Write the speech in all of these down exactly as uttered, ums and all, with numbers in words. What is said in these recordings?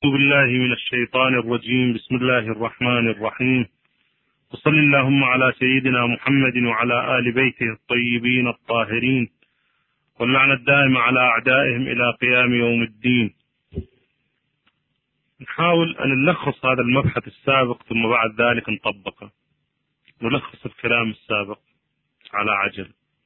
أعوذ بالله من الشيطان الرجيم. بسم الله الرحمن الرحيم، وصل اللهم على سيدنا محمد وعلى آل بيته الطيبين الطاهرين، واللعنة الدائمة على أعدائهم إلى قيام يوم الدين. نحاول أن نلخص هذا المبحث السابق ثم بعد ذلك نطبقه، نلخص الكلام السابق على عجل.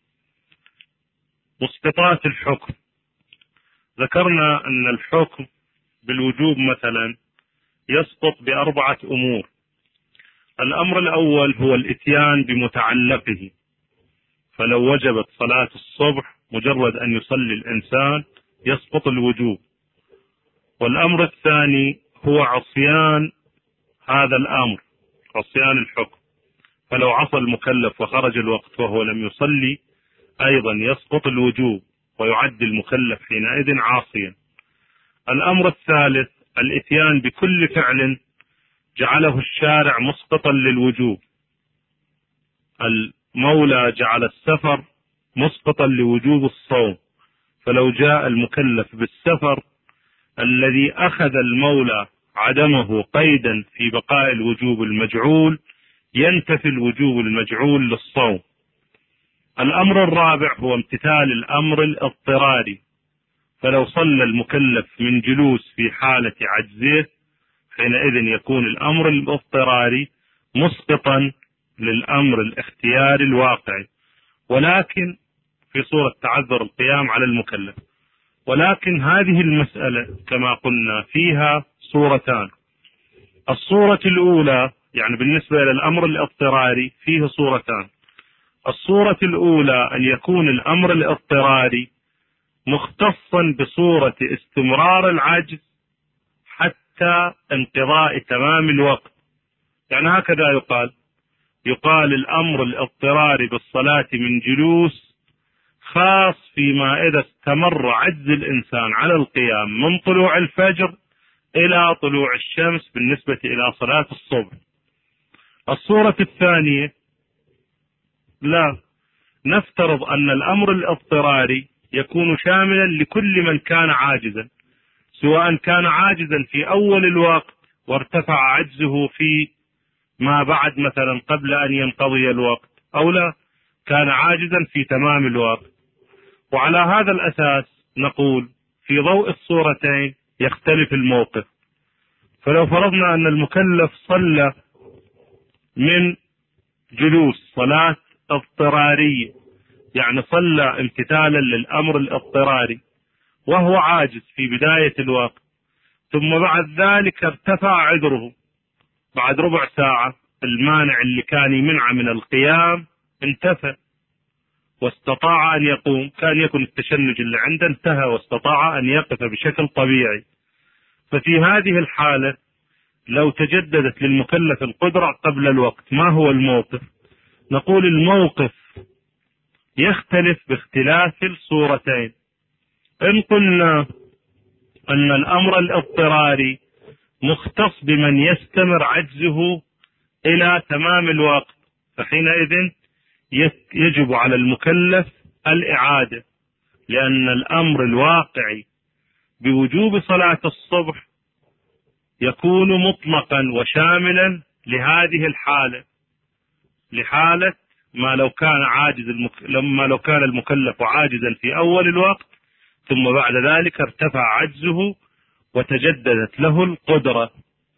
مسقطات الحكم، ذكرنا أن الحكم بالوجوب مثلا يسقط بأربعة أمور. الأمر الأول هو الإتيان بمتعلقه، فلو وجبت صلاة الصبح مجرد أن يصلي الإنسان يسقط الوجوب. والأمر الثاني هو عصيان هذا الأمر، عصيان الحكم، فلو عصى المكلف وخرج الوقت وهو لم يصلي أيضا يسقط الوجوب ويعد المكلف حينئذ عاصيا. الأمر الثالث الإتيان بكل فعل جعله الشارع مسقطا للوجوب. المولى جعل السفر مسقطا لوجوب الصوم، فلو جاء المكلف بالسفر الذي أخذ المولى عدمه قيدا في بقاء الوجوب المجعول ينتفي الوجوب المجعول للصوم. الأمر الرابع هو امتثال الأمر الاضطراري، فلو صلى المكلف من جلوس في حالة عجزه حينئذ يكون الأمر الاضطراري مسقطا للأمر الاختياري الواقعي، ولكن في صورة تعذر القيام على المكلف. ولكن هذه المسألة كما قلنا فيها صورتان. الصورة الأولى يعني بالنسبة للأمر الاضطراري فيه صورتان. الصورة الأولى أن يكون الأمر الاضطراري مختصا بصورة استمرار العجز حتى انقضاء تمام الوقت. يعني هكذا يقال يقال الأمر الاضطراري بالصلاة من جلوس خاص فيما إذا استمر عجز الإنسان على القيام من طلوع الفجر إلى طلوع الشمس بالنسبة إلى صلاة الصبح. الصورة الثانية لا، نفترض أن الأمر الاضطراري يكون شاملا لكل من كان عاجزا، سواء كان عاجزا في أول الوقت وارتفع عجزه في ما بعد مثلا قبل أن ينقضي الوقت، أو لا كان عاجزا في تمام الوقت. وعلى هذا الأساس نقول في ضوء الصورتين يختلف الموقف. فلو فرضنا أن المكلف صلى من جلوس صلاة اضطرارية، يعني صلى امتثالا للأمر الاضطراري وهو عاجز في بداية الوقت، ثم بعد ذلك ارتفع عذره بعد ربع ساعة، المانع اللي كان يمنع من القيام انتفى واستطاع أن يقوم، كان يكون التشنج اللي عنده انتهى واستطاع أن يقف بشكل طبيعي. ففي هذه الحالة لو تجددت للمكلف القدرة قبل الوقت ما هو الموقف؟ نقول الموقف يختلف باختلاف الصورتين. إن قلنا أن الأمر الاضطراري مختص بمن يستمر عجزه إلى تمام الوقت، فحينئذ يجب على المكلف الإعادة، لأن الأمر الواقعي بوجوب صلاة الصبح يكون مطلقا وشاملا لهذه الحالة، لحالة ما لو كان عاجز المك... لما لو كان المكلف عاجزا في أول الوقت ثم بعد ذلك ارتفع عجزه وتجددت له القدرة.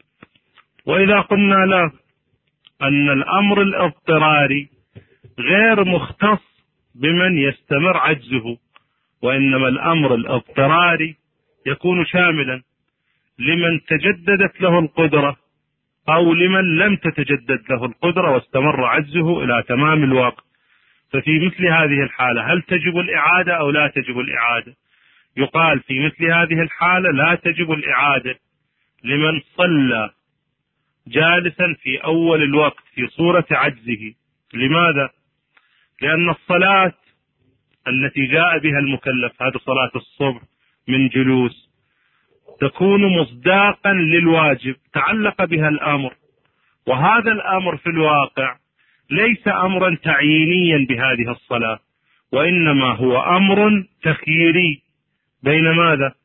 وإذا قلنا لا، أن الأمر الاضطراري غير مختص بمن يستمر عجزه، وإنما الأمر الاضطراري يكون شاملا لمن تجددت له القدرة أو لمن لم تتجدد له القدرة واستمر عجزه إلى تمام الوقت. ففي مثل هذه الحالة هل تجب الإعادة أو لا تجب الإعادة؟ يقال في مثل هذه الحالة لا تجب الإعادة لمن صلى جالسا في أول الوقت في صورة عجزه. لماذا؟ لأن الصلاة التي جاء بها المكلف، هذه صلاة الصبح من جلوس، تكون مصداقا للواجب تعلق بها الأمر، وهذا الأمر في الواقع ليس أمرا تعيينيا بهذه الصلاة، وإنما هو أمر تخييري بين ماذا؟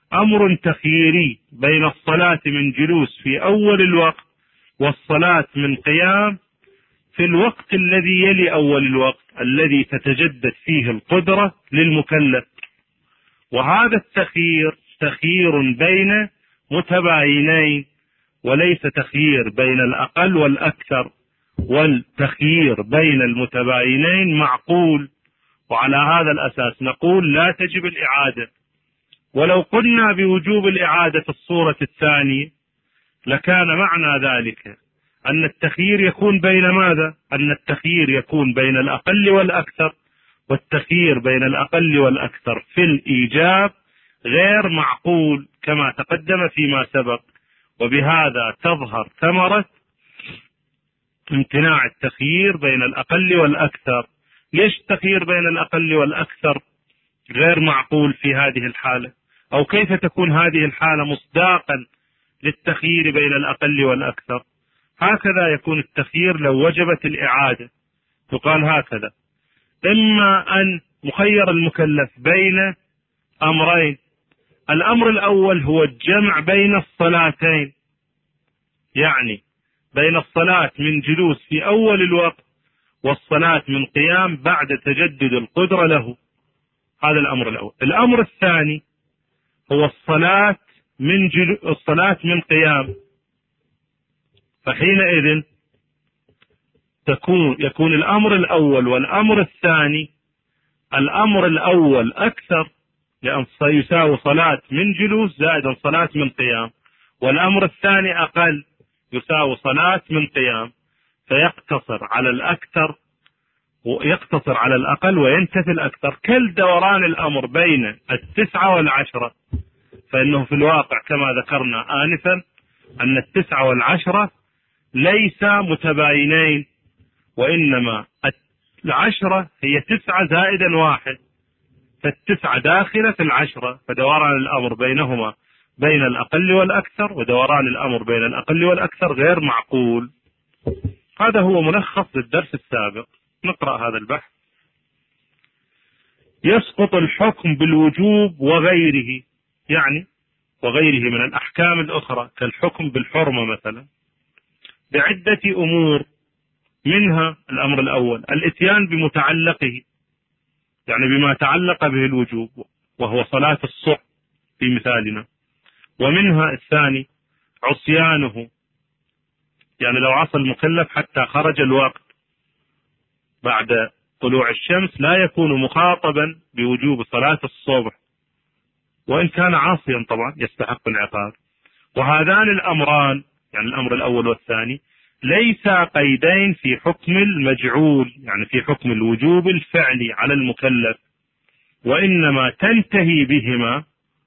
أمر تخييري بين الصلاة من جلوس في أول الوقت والصلاة من قيام في الوقت الذي يلي أول الوقت الذي تتجدد فيه القدرة للمكلف. وهذا التخيير تخيير بين متباينين وليس تخيير بين الأقل والأكثر، والتخيير بين المتباينين معقول. وعلى هذا الأساس نقول لا تجب الإعادة. ولو قلنا بوجوب الإعادة في الصورة الثانية لكان معنى ذلك أن التخيير يكون بين ماذا؟ أن التخيير يكون بين الأقل والأكثر، والتخيير بين الأقل والأكثر في الإيجاب غير معقول كما تقدم فيما سبق. وبهذا تظهر ثمرة امتناع التخيير بين الأقل والأكثر. ليش التخيير بين الأقل والأكثر غير معقول في هذه الحالة؟ أو كيف تكون هذه الحالة مصداقا للتخيير بين الأقل والأكثر؟ هكذا يكون التخيير لو وجبت الإعادة. تقال هكذا: إما أن مخير المكلف بين أمرين، الأمر الأول هو الجمع بين الصلاتين، يعني بين الصلاة من جلوس في أول الوقت والصلاة من قيام بعد تجدد القدرة له. هذا الأمر الأول. الأمر الثاني هو الصلاة من جلو... الصلاة من قيام، فحينئذ تكون يكون الأمر الأول والأمر الثاني، الأمر الأول أكثر لأن يساوي صلاة من جلوس زائدا صلاة من قيام، والأمر الثاني أقل يساوي صلاة من قيام، فيقتصر على الأكثر ويقتصر على الأقل وينتفي الأكثر. كل دوران الأمر بين التسعة والعشرة، فإنه في الواقع كما ذكرنا آنفا أن التسعة والعشرة ليس متباينين، وإنما العشرة هي تسعة زائدا واحد، فالتسعة داخلة في العشرة، فدوران الأمر بينهما بين الأقل والأكثر، ودوران الأمر بين الأقل والأكثر غير معقول. هذا هو ملخص للدرس السابق. نقرأ هذا البحث. يسقط الحكم بالوجوب وغيره، يعني وغيره من الأحكام الأخرى كالحكم بالحرمة مثلا، بعدة أمور، منها الأمر الأول الإتيان بمتعلقه، يعني بما تعلق به الوجوب وهو صلاة الصبح في مثالنا. ومنها الثاني عصيانه، يعني لو عصى المكلف حتى خرج الوقت بعد طلوع الشمس لا يكون مخاطبا بوجوب صلاة الصبح، وإن كان عاصيا طبعا يستحق العقاب. وهذان الأمران، يعني الأمر الأول والثاني، ليس قيدين في حكم المجعول، يعني في حكم الوجوب الفعلي على المكلف، وإنما تنتهي بهما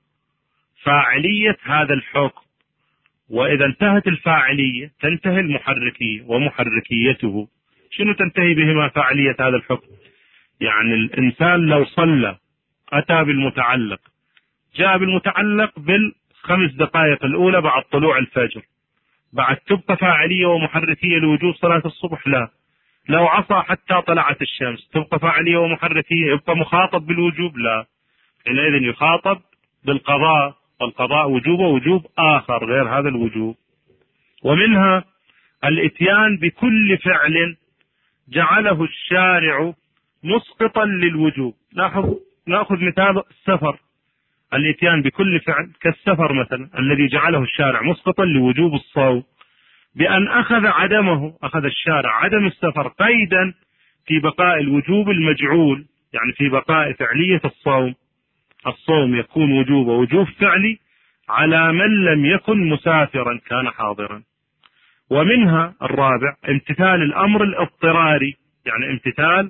فاعلية هذا الحكم. وإذا انتهت الفاعلية تنتهي المحركية ومحركيته. شنو تنتهي بهما فاعلية هذا الحكم؟ يعني الإنسان لو صلى أتى بالمتعلق، جاء بالمتعلق بالخمس دقائق الأولى بعد طلوع الفجر، بعد تبقى فاعلية ومحركية لوجوب صلاة الصبح؟ لا. لو عصى حتى طلعت الشمس تبقى فاعلية ومحركية، يبقى مخاطب بالوجوب؟ لا. حينئذ يخاطب بالقضاء، والقضاء وجوبه وجوب آخر غير هذا الوجوب. ومنها الإتيان بكل فعل جعله الشارع مسقطا للوجوب. لاحظ، نأخذ مثال السفر، الإتيان بكل فعل كالسفر مثلا الذي جعله الشارع مسقطا لوجوب الصوم، بأن أخذ عدمه، أخذ الشارع عدم السفر قيدا في بقاء الوجوب المجعول، يعني في بقاء فعلية الصوم. الصوم يكون وجوب وجوب فعلي على من لم يكن مسافرا كان حاضرا. ومنها الرابع امتثال الأمر الاضطراري، يعني امتثال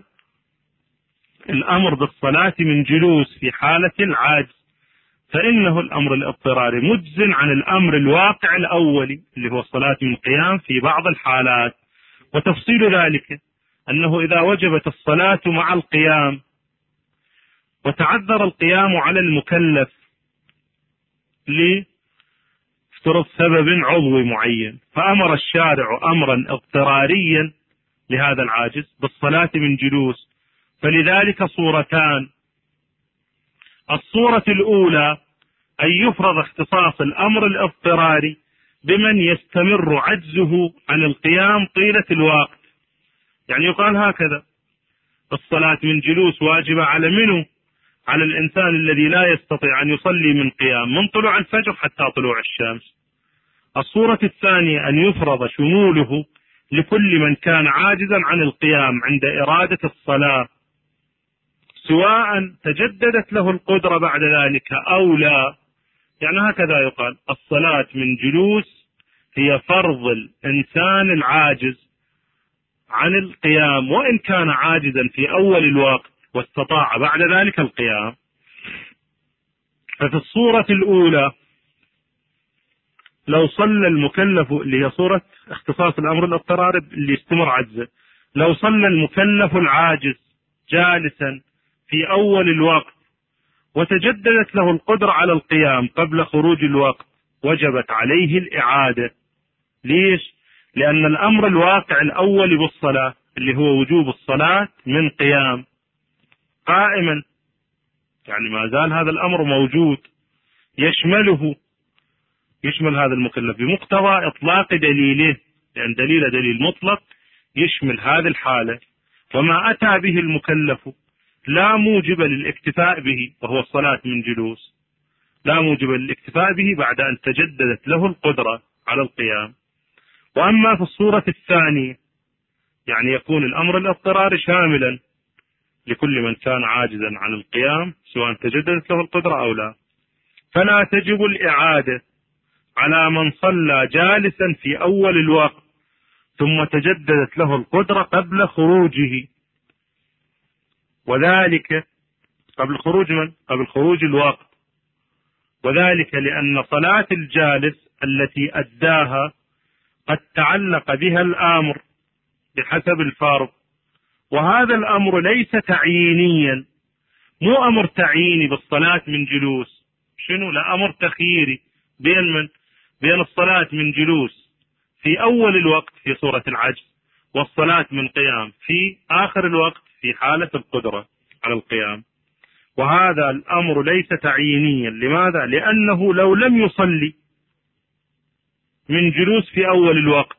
الأمر بالصلاة من جلوس في حالة العاجز، فإنه الأمر الاضطراري مجز عن الأمر الواقع الأولي اللي هو الصلاة من قيام في بعض الحالات. وتفصيل ذلك أنه إذا وجبت الصلاة مع القيام وتعذر القيام على المكلف لافترض سبب عضوي معين، فأمر الشارع أمرا اضطراريا لهذا العاجز بالصلاة من جلوس، فلذلك صورتان: الصورة الأولى أن يفرض اختصاص الأمر الاضطراري بمن يستمر عجزه عن القيام طيلة الوقت. يعني يقال هكذا: الصلاة من جلوس واجبة على منه؟ على الإنسان الذي لا يستطيع أن يصلي من قيام من طلوع الفجر حتى طلوع الشمس. الصورة الثانية أن يفرض شموله لكل من كان عاجزا عن القيام عند إرادة الصلاة، سواء تجددت له القدرة بعد ذلك أو لا. يعني هكذا يقال: الصلاة من جلوس هي فرض الإنسان العاجز عن القيام، وإن كان عاجزا في أول الوقت واستطاع بعد ذلك القيام. ففي الصورة الأولى لو صلى المكلف، اللي هي صورة اختصاص الأمر الاضطراري اللي يستمر عجزه، لو صلى المكلف العاجز جالسا في أول الوقت وتجددت له القدرة على القيام قبل خروج الوقت، وجبت عليه الإعادة. ليش؟ لأن الأمر الواقع الأول بالصلاة اللي هو وجوب الصلاة من قيام قائما، يعني ما زال هذا الأمر موجود، يشمله يشمل هذا المكلف بمقتضى إطلاق دليله، لأن دليل دليل مطلق يشمل هذه الحالة. وما أتى به المكلف لا موجب للاكتفاء به، وهو الصلاة من جلوس، لا موجب للاكتفاء به بعد أن تجددت له القدرة على القيام. وأما في الصورة الثانية يعني يكون الأمر الاضطراري شاملا لكل من كان عاجزا عن القيام سواء تجددت له القدرة أو لا، فلا تجب الإعادة على من صلى جالسا في أول الوقت ثم تجددت له القدرة قبل خروجه، وذلك قبل خروج من؟ قبل خروج الوقت. وذلك لأن صلاة الجالس التي أداها قد تعلق بها الأمر بحسب الفرض، وهذا الأمر ليس تعيينيا، مو أمر تعييني بالصلاة من جلوس. شنو؟ لا، أمر تخييري بين من؟ بين الصلاة من جلوس في أول الوقت في صورة العجز، والصلاة من قيام في آخر الوقت في حالة القدرة على القيام. وهذا الأمر ليس تعيينيا. لماذا؟ لأنه لو لم يصلي من جلوس في أول الوقت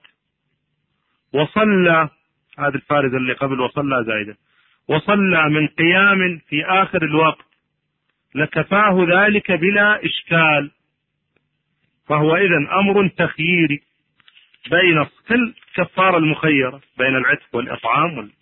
وصلى، هذا الفارزة اللي قبل وصلى زايدة، وصلى من قيام في آخر الوقت لكفاه ذلك بلا إشكال. فهو إذن أمر تخييري بين كل كفارة المخيرة بين العتق والإطعام وال...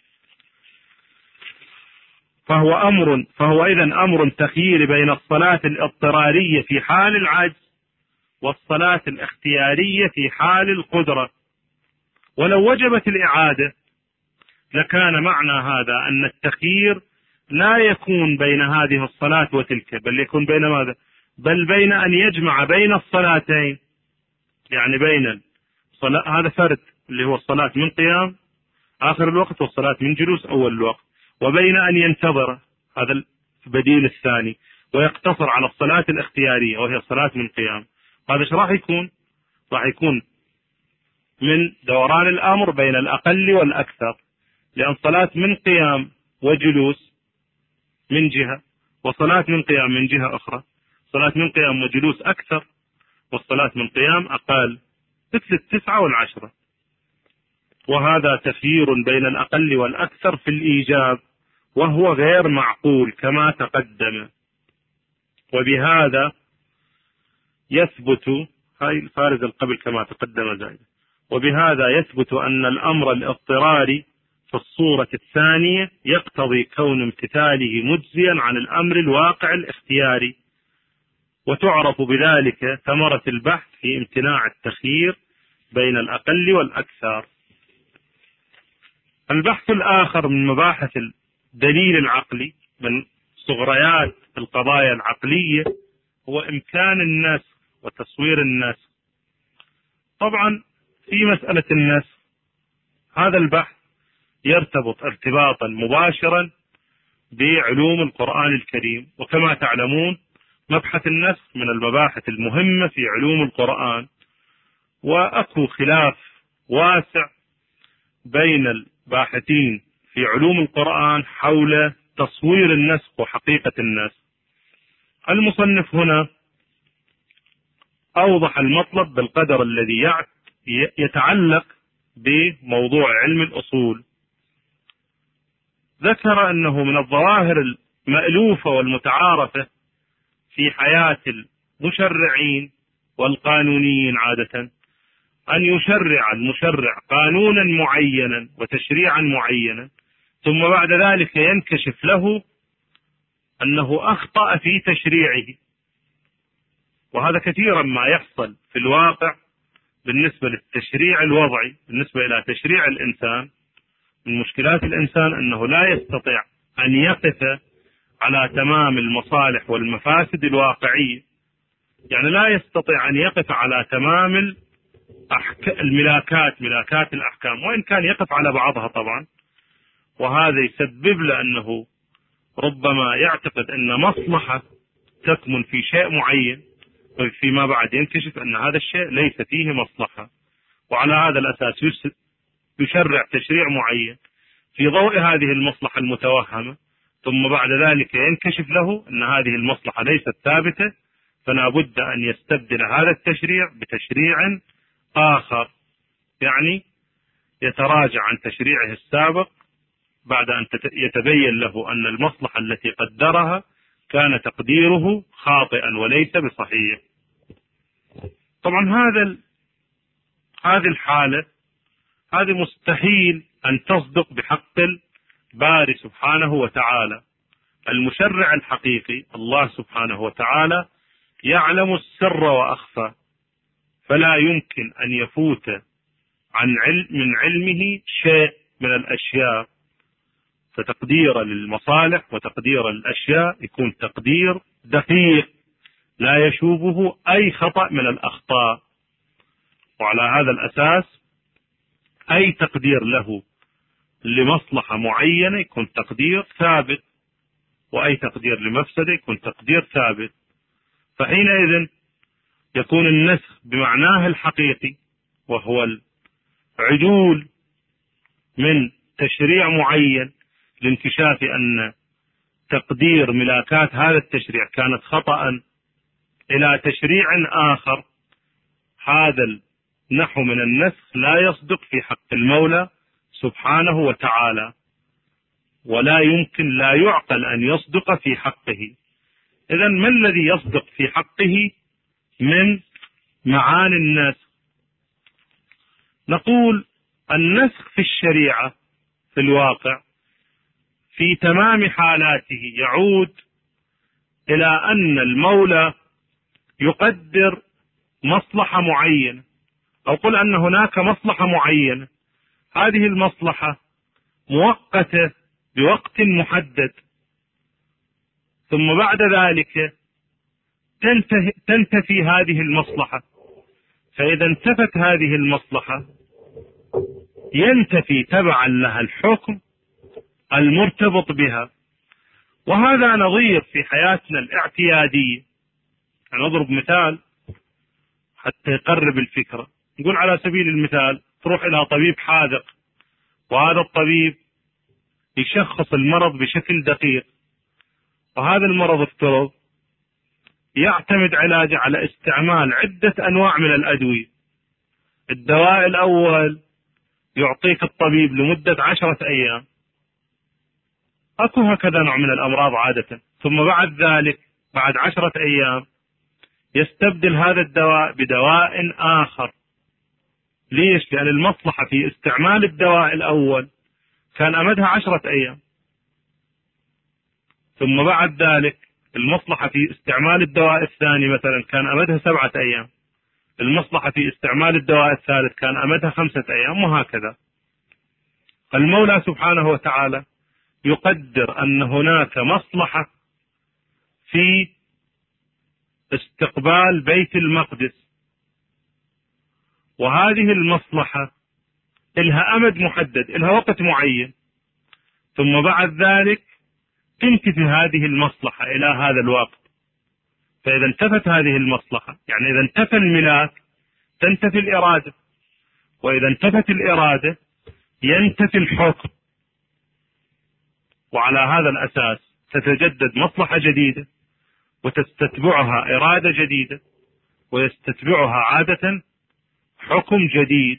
فهو أمر فهو إذن أمر تخييري بين الصلاة الاضطرارية في حال العجز والصلاة الاختيارية في حال القدرة. ولو وجبت الإعادة لكان معنى هذا أن التخيير لا يكون بين هذه الصلاة وتلك، بل يكون بين ماذا؟ بل بين أن يجمع بين الصلاتين، يعني بين الصلاة، هذا فرد اللي هو الصلاة من قيام آخر الوقت والصلاة من جلوس أول الوقت، وبين أن ينتظر، هذا البديل الثاني، ويقتصر على الصلاة الاختيارية وهي الصلاة من قيام. هذا ايش راح يكون؟ راح يكون من دوران الأمر بين الأقل والأكثر، لأن صلاة من قيام وجلوس من جهة، وصلاة من قيام من جهة أخرى، صلاة من قيام وجلوس أكثر، والصلاة من قيام أقل، مثل التسعة والعشرة. وهذا تخيير بين الأقل والأكثر في الإيجاب، وهو غير معقول كما تقدم. وبهذا يثبت، هاي الفارز القبل كما تقدم زائد، وبهذا يثبت أن الأمر الاضطراري في الصورة الثانية يقتضي كون امتثاله مجزيا عن الأمر الواقع الاختياري، وتعرف بذلك ثمرة البحث في امتناع التخيير بين الأقل والأكثر. البحث الآخر من مباحث الدليل العقلي من صغريات القضايا العقلية هو إمكان النسخ وتصوير النسخ. طبعا في مسألة النسخ هذا البحث يرتبط ارتباطا مباشرا بعلوم القرآن الكريم، وكما تعلمون مبحث النسخ من المباحث المهمة في علوم القرآن، وأكو خلاف واسع بين الباحثين في علوم القرآن حول تصوير النسخ وحقيقة النسخ. المصنف هنا أوضح المطلب بالقدر الذي يتعلق بموضوع علم الأصول. ذكر أنه من الظواهر المألوفة والمتعارفة في حياة المشرعين والقانونيين عادة أن يشرع المشرع قانونا معينا وتشريعا معينا، ثم بعد ذلك ينكشف له أنه أخطأ في تشريعه. وهذا كثيرا ما يحصل في الواقع بالنسبة للتشريع الوضعي. بالنسبة إلى تشريع الإنسان، من مشكلات الإنسان أنه لا يستطيع أن يقف على تمام المصالح والمفاسد الواقعية، يعني لا يستطيع أن يقف على تمام الملاكات ملاكات الأحكام، وإن كان يقف على بعضها طبعا. وهذا يسبب له أنه ربما يعتقد أن مصلحة تكمن في شيء معين، وفيما بعد ينكشف أن هذا الشيء ليس فيه مصلحة، وعلى هذا الأساس يشرع تشريع معين في ضوء هذه المصلحة المتوهمة، ثم بعد ذلك ينكشف له أن هذه المصلحة ليست ثابتة، فلا بد أن يستبدل هذا التشريع بتشريع آخر، يعني يتراجع عن تشريعه السابق بعد أن يتبين له أن المصلحة التي قدرها كان تقديره خاطئا وليس بصحيح. طبعا هذا هذه الحالة هذه مستحيل أن تصدق بحق الباري سبحانه وتعالى. المشرع الحقيقي الله سبحانه وتعالى يعلم السر وأخفى، فلا يمكن أن يفوت عن علم من علمه شيء من الأشياء. فتقدير للمصالح وتقدير الأشياء يكون تقدير دقيق لا يشوبه أي خطأ من الأخطاء، وعلى هذا الأساس أي تقدير له لمصلحة معينة يكون تقدير ثابت، وأي تقدير لمفسدة يكون تقدير ثابت. فحينئذ يكون النسخ بمعناه الحقيقي، وهو العدول من تشريع معين لانكشاف أن تقدير ملاكات هذا التشريع كانت خطأ إلى تشريع آخر. هذا النحو من النسخ لا يصدق في حق المولى سبحانه وتعالى، ولا يمكن لا يعقل أن يصدق في حقه. إذن ما الذي يصدق في حقه من معاني النسخ؟ نقول النسخ في الشريعة في الواقع في تمام حالاته يعود إلى أن المولى يقدر مصلحة معينة، أو قل أن هناك مصلحة معينة، هذه المصلحة مؤقتة بوقت محدد، ثم بعد ذلك تنتهي تنتفي هذه المصلحة. فإذا انتفت هذه المصلحة ينتفي تبعا لها الحكم المرتبط بها. وهذا نظير في حياتنا الاعتيادية. نضرب مثال حتى يقرب الفكرة. نقول على سبيل المثال تروح إلى طبيب حاذق، وهذا الطبيب يشخص المرض بشكل دقيق، وهذا المرض افترض يعتمد علاجه على استعمال عدة أنواع من الأدوية. الدواء الأول يعطيك الطبيب لمدة عشرة أيام، أكو هكذا نوع من الأمراض عادة، ثم بعد ذلك بعد عشرة أيام يستبدل هذا الدواء بدواء آخر. ليش؟ لأن المصلحة في استعمال الدواء الأول كان أمدها عشرة أيام، ثم بعد ذلك المصلحة في استعمال الدواء الثاني مثلا كان أمدها سبعة أيام، المصلحة في استعمال الدواء الثالث كان أمدها خمسة أيام، وهكذا. المولى سبحانه وتعالى يقدر أن هناك مصلحة في استقبال بيت المقدس، وهذه المصلحة إلها أمد محدد، إلها وقت معين، ثم بعد ذلك تنتفي هذه المصلحة إلى هذا الوقت. فإذا انتفت هذه المصلحة، يعني إذا انتفى الملاك تنتفي الإرادة، وإذا انتفت الإرادة ينتفي الحكم، وعلى هذا الأساس تتجدد مصلحة جديدة وتستتبعها إرادة جديدة، ويستتبعها عادة حكم جديد.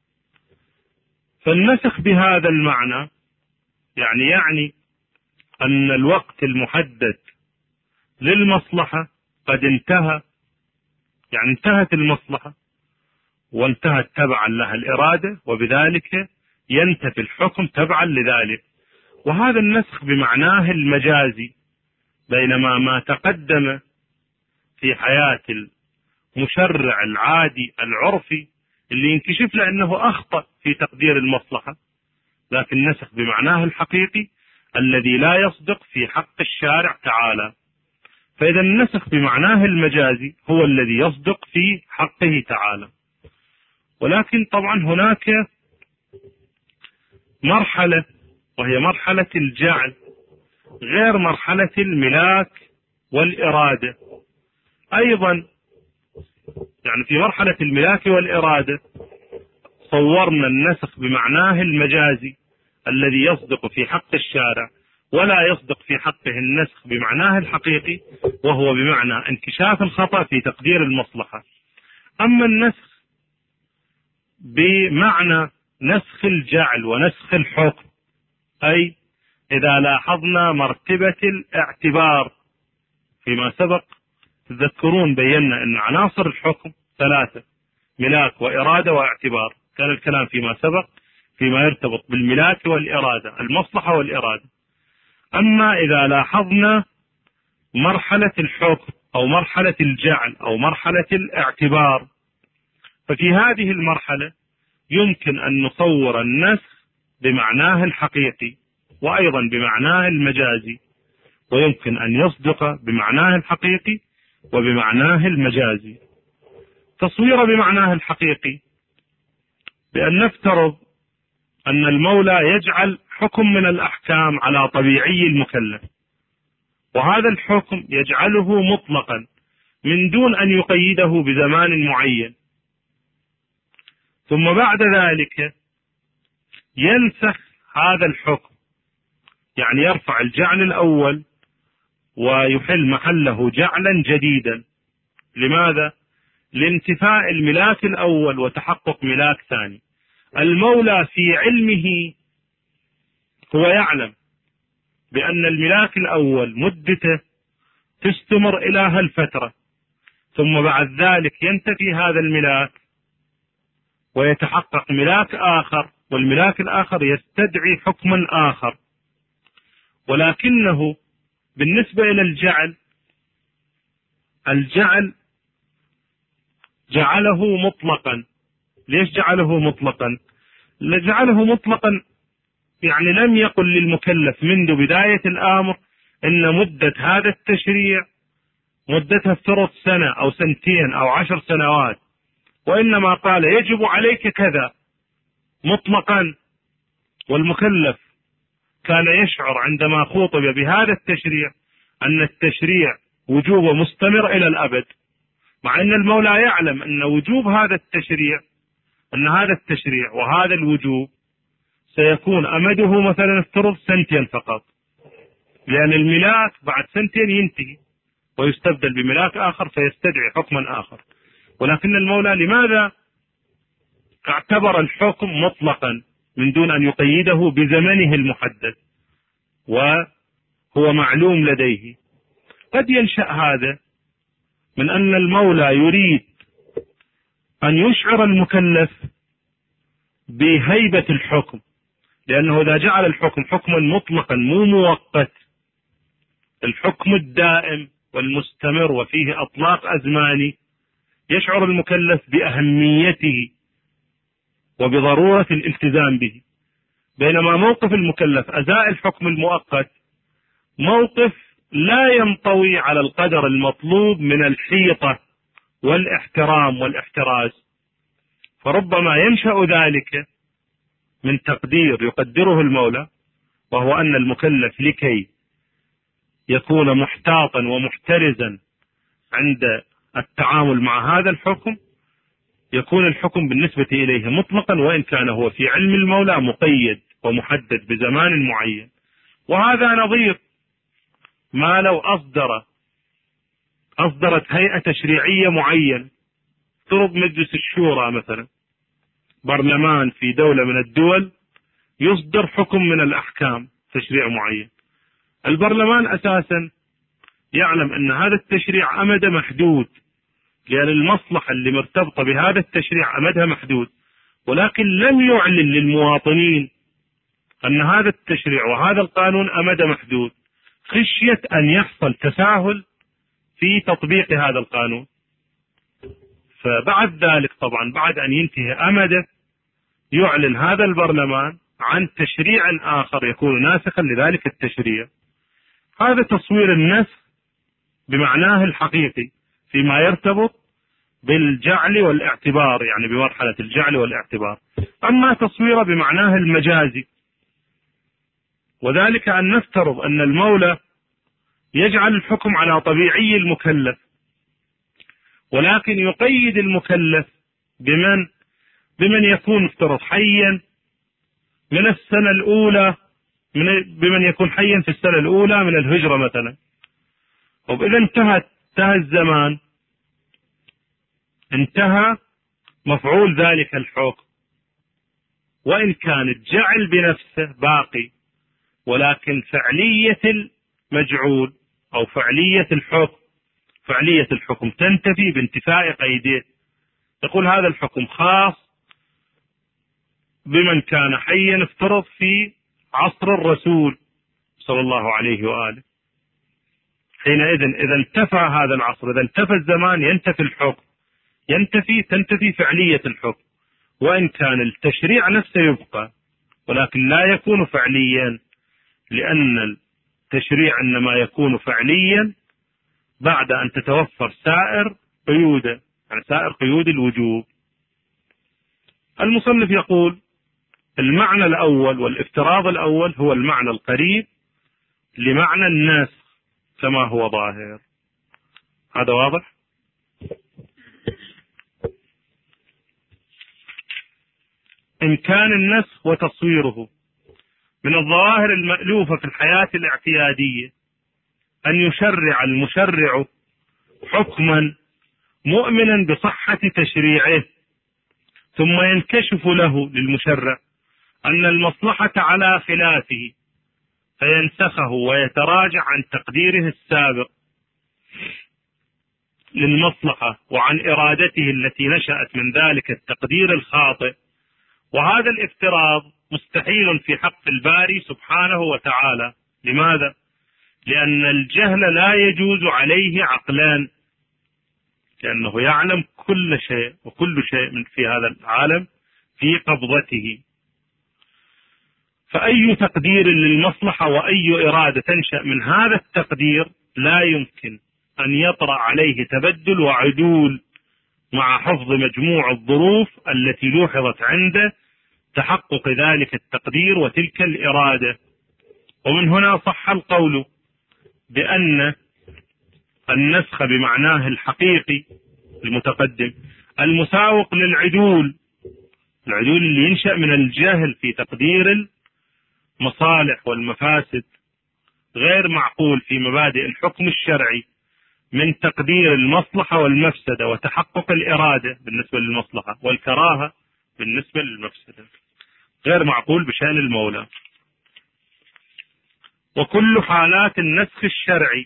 فالنسخ بهذا المعنى يعني يعني أن الوقت المحدد للمصلحة قد انتهى، يعني انتهت المصلحة وانتهت تبعا لها الإرادة، وبذلك ينتفي الحكم تبعا لذلك. وهذا النسخ بمعناه المجازي، بينما ما تقدم في حياة المشرع العادي العرفي اللي ينكشف له أنه أخطأ في تقدير المصلحة، لكن النسخ بمعناه الحقيقي الذي لا يصدق في حق الشارع تعالى. فإذا النسخ بمعناه المجازي هو الذي يصدق في حقه تعالى. ولكن طبعا هناك مرحلة، وهي مرحلة الجعل، غير مرحلة الملاك والإرادة. أيضا يعني في مرحلة الملاك والإرادة صورنا النسخ بمعناه المجازي الذي يصدق في حق الشارع، ولا يصدق في حقه النسخ بمعناه الحقيقي، وهو بمعنى انكشاف الخطأ في تقدير المصلحة. أما النسخ بمعنى نسخ الجعل ونسخ الحكم، أي إذا لاحظنا مرتبة الاعتبار فيما سبق، تذكرون بينا أن عناصر الحكم ثلاثة: ملاك وإرادة واعتبار. كان الكلام فيما سبق فيما يرتبط بالملاك والإرادة، المصلحة والإرادة. أما إذا لاحظنا مرحلة الحكم أو مرحلة الجعل أو مرحلة الاعتبار، ففي هذه المرحلة يمكن أن نصور النسخ بمعناه الحقيقي وأيضا بمعناه المجازي، ويمكن أن يصدق بمعناه الحقيقي وبمعناه المجازي. تصوير بمعناه الحقيقي بأن نفترض أن المولى يجعل حكم من الأحكام على طبيعي المكلف، وهذا الحكم يجعله مطلقا من دون أن يقيده بزمان معين، ثم بعد ذلك ينسخ هذا الحكم، يعني يرفع الجعل الأول ويحل محله جعلا جديدا. لماذا؟ لانتفاء الملاك الأول وتحقق ملاك ثاني. المولى في علمه هو يعلم بأن الملاك الأول مدته تستمر إلى هالفترة، ثم بعد ذلك ينتفي هذا الملاك ويتحقق ملاك آخر، والملاك الآخر يستدعي حكما آخر. ولكنه بالنسبة إلى الجعل، الجعل جعله مطلقا. ليش جعله مطلقا؟ لجعله مطلقا يعني لم يقل للمكلف منذ بداية الأمر إن مدة هذا التشريع مدتها افترض سنة أو سنتين أو عشر سنوات، وإنما قال يجب عليك كذا مطلقا. والمكلف كان يشعر عندما خوطب بهذا التشريع أن التشريع وجوبه مستمر إلى الأبد، مع أن المولى يعلم أن وجوب هذا التشريع، أن هذا التشريع وهذا الوجوب سيكون أمده مثلا افترض سنتين فقط، لأن الملاك بعد سنتين ينتهي ويستبدل بملاك آخر فيستدعي حكما آخر. ولكن المولى لماذا اعتبر الحكم مطلقا من دون أن يقيده بزمنه المحدد وهو معلوم لديه؟ قد ينشأ هذا من أن المولى يريد أن يشعر المكلف بهيبة الحكم، لأنه إذا جعل الحكم حكما مطلقا مو مؤقت، الحكم الدائم والمستمر وفيه أطلاق أزماني، يشعر المكلف بأهميته وبضرورة الالتزام به. بينما موقف المكلف أزاء الحكم المؤقت موقف لا ينطوي على القدر المطلوب من الحيطة والاحترام والاحتراز، فربما ينشأ ذلك من تقدير يقدره المولى، وهو أن المكلف لكي يكون محتاطا ومحترزا عند التعامل مع هذا الحكم يكون الحكم بالنسبة إليه مطلقا، وإن كان هو في علم المولى مقيد ومحدد بزمان معين. وهذا نظير ما لو أصدر أصدرت هيئة تشريعية معينة، افترض مجلس الشورى مثلا، برلمان في دولة من الدول يصدر حكم من الأحكام تشريع معين. البرلمان أساسا يعلم أن هذا التشريع أمده محدود، لأن المصلحة اللي مرتبطة بهذا التشريع أمدها محدود، ولكن لم يعلن للمواطنين أن هذا التشريع وهذا القانون أمده محدود، خشية أن يحصل تساهل في تطبيق هذا القانون. فبعد ذلك طبعا بعد أن ينتهي أمده يعلن هذا البرلمان عن تشريع آخر يكون ناسخا لذلك التشريع. هذا تصوير النسخ بمعناه الحقيقي فيما يرتبط بالجعل والاعتبار، يعني بمرحلة الجعل والاعتبار. أما تصويره بمعناه المجازي، وذلك أن نفترض أن المولى يجعل الحكم على طبيعي المكلف، ولكن يقيد المكلف بمن بمن يكون افترض حيا من السنة الأولى، من بمن يكون حيا في السنة الأولى من الهجرة مثلا. وإذا انتهت انتهى الزمان، انتهى مفعول ذلك الحكم، وإن كان الجعل بنفسه باقي، ولكن فعلية المجعول أو فعلية الحكم فعلية الحكم تنتفي بانتفاء قيده. يقول هذا الحكم خاص بمن كان حيا افترض في عصر الرسول صلى الله عليه وآله. حينئذ إذا انتفى هذا العصر، إذا انتفى الزمان، ينتفي الحكم، ينتفي تنتفي فعلية الحكم، وإن كان التشريع نفسه يبقى، ولكن لا يكون فعليا، لأن التشريع إنما يكون فعليا بعد أن تتوفر سائر قيوده، يعني سائر قيود الوجوب. المصنف يقول المعنى الأول والافتراض الأول هو المعنى القريب لمعنى النسخ كما هو ظاهر. هذا واضح؟ إن كان النسخ وتصويره من الظواهر المألوفة في الحياة الاعتيادية أن يشرع المشرع حكما مؤمنا بصحة تشريعه، ثم ينكشف له للمشرع أن المصلحة على خلافه فينسخه ويتراجع عن تقديره السابق للمصلحة وعن إرادته التي نشأت من ذلك التقدير الخاطئ. وهذا الافتراض مستحيل في حق الباري سبحانه وتعالى. لماذا؟ لأن الجهل لا يجوز عليه عقلان، لأنه يعلم كل شيء، وكل شيء في هذا العالم في قبضته. فأي تقدير للمصلحة وأي إرادة تنشأ من هذا التقدير لا يمكن أن يطرأ عليه تبدل وعدول مع حفظ مجموع الظروف التي لوحظت عنده تحقق ذلك التقدير وتلك الإرادة. ومن هنا صح القول بأن النسخ بمعناه الحقيقي المتقدم المساوق للعدول، العدول اللي ينشأ من الجهل في تقدير المصالح والمفاسد، غير معقول في مبادئ الحكم الشرعي من تقدير المصلحة والمفسدة وتحقق الإرادة بالنسبة للمصلحة والكراهة بالنسبة للمفسدة، غير معقول بشأن المولى. وكل حالات النسخ الشرعي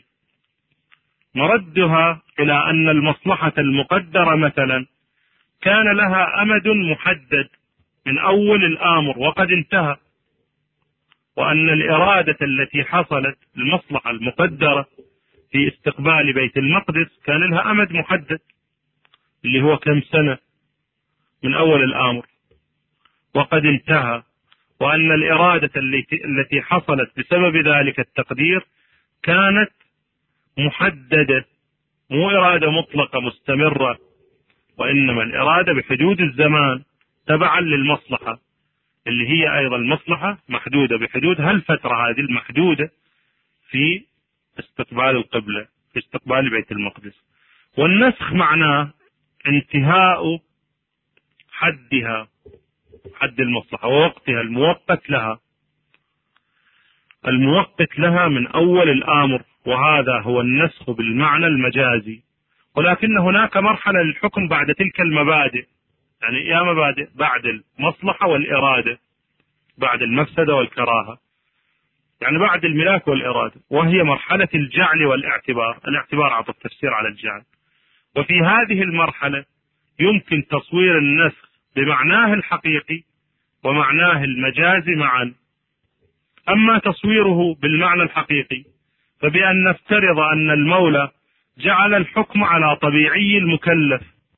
مردها إلى أن المصلحة المقدرة مثلا كان لها أمد محدد من أول الآمر وقد انتهى، وأن الإرادة التي حصلت المصلحة المقدرة في استقبال بيت المقدس كان لها أمد محدد اللي هو كم سنة من أول الآمر وقد انتهى، وأن الإرادة التي حصلت بسبب ذلك التقدير كانت محددة، مو إرادة مطلقة مستمرة، وإنما الإرادة بحدود الزمان تبعا للمصلحة اللي هي أيضا المصلحة محدودة بحدود هالفترة هذه المحدودة في استقبال القبلة، في استقبال بيت المقدس. والنسخ معناه انتهاء حدها، حد المصلحة ووقتها المؤقت لها، المؤقت لها من أول الآمر، وهذا هو النسخ بالمعنى المجازي. ولكن هناك مرحلة للحكم بعد تلك المبادئ. يعني يا مبادئ بعد المصلحة والإرادة، بعد المفسدة والكراهة، يعني بعد الملاك والإرادة، وهي مرحلة الجعل والاعتبار. الاعتبار عطى التفسير على الجعل. وفي هذه المرحلة يمكن تصوير النسخ بمعناه الحقيقي ومعناه المجازي معا. أما تصويره بالمعنى الحقيقي فبأن نفترض أن المولى جعل الحكم على طبيعي المكلف.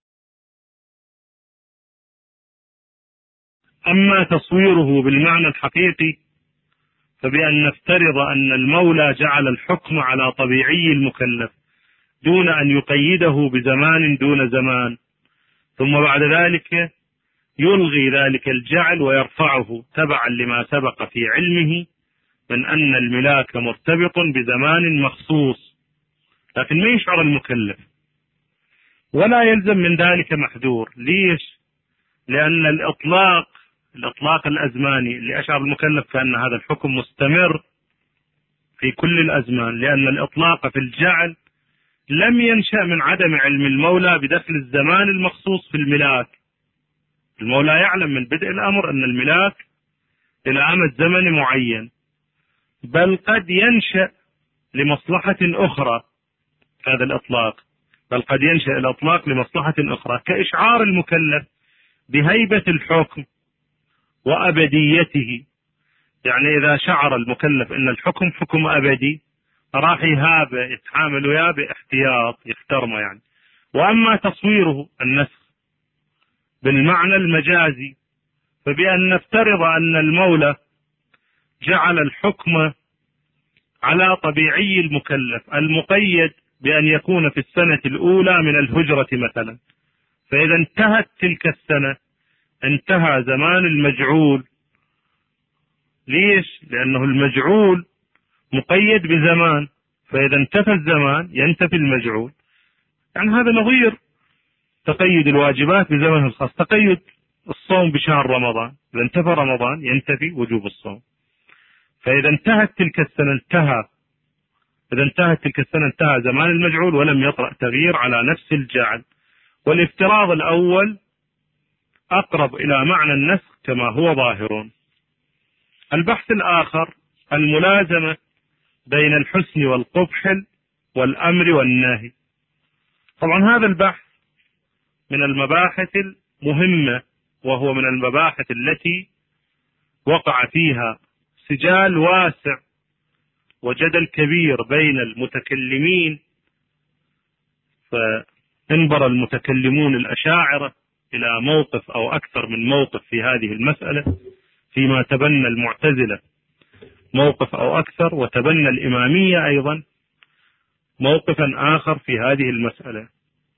أما تصويره بالمعنى الحقيقي فبأن نفترض أن المولى جعل الحكم على طبيعي المكلف دون أن يقيده بزمان دون زمان، ثم بعد ذلك يلغي ذلك الجعل ويرفعه تبعا لما سبق في علمه من أن الملاك مرتبط بزمان مخصوص، لكن ما يشعر المكلف، ولا يلزم من ذلك محذور. ليش؟ لأن الإطلاق الإطلاق الأزماني اللي أشعر المكلف كأن هذا الحكم مستمر في كل الأزمان، لأن الإطلاق في الجعل لم ينشأ من عدم علم المولى بدخل الزمان المخصوص في الملاك. المولى يعلم من بدء الأمر أن الملاك إلى أمد زمن معين، بل قد ينشأ لمصلحة أخرى هذا الإطلاق، بل قد ينشأ الإطلاق لمصلحة أخرى، كإشعار المكلف بهيبة الحكم وأبديته. يعني إذا شعر المكلف أن الحكم حكم أبدي راح يهابه، يتعامل وياه باحتياط، يحترمه يعني. وأما تصويره النسخ بالمعنى المجازي فبأن نفترض أن المولى جعل الحكم على طبيعي المكلف المقيد بأن يكون في السنة الأولى من الهجرة مثلا، فإذا انتهت تلك السنة انتهى زمان المجعول. ليش؟ لأنه المجعول مقيد بزمان، فإذا انتفى الزمان ينتفي المجعول. يعني هذا نظير تقيد الواجبات بزمنها الخاص، تقيد الصوم بشهر رمضان، إذا انتفى رمضان ينتفي وجوب الصوم. فإذا انتهت تلك السنة انتهى إذا انتهت تلك السنة انتهى زمان المجعول ولم يطرأ تغيير على نفس الجعل. والافتراض الأول أقرب إلى معنى النسخ كما هو ظاهر. البحث الآخر الملازمة بين الحسن والقبح والأمر والنهي. طبعا هذا البحث من المباحث المهمة، وهو من المباحث التي وقع فيها سجال واسع وجدل كبير بين المتكلمين، فانبر المتكلمون الأشاعرة إلى موقف أو أكثر من موقف في هذه المسألة، فيما تبنى المعتزلة موقف أو أكثر، وتبنى الإمامية أيضا موقفا آخر في هذه المسألة.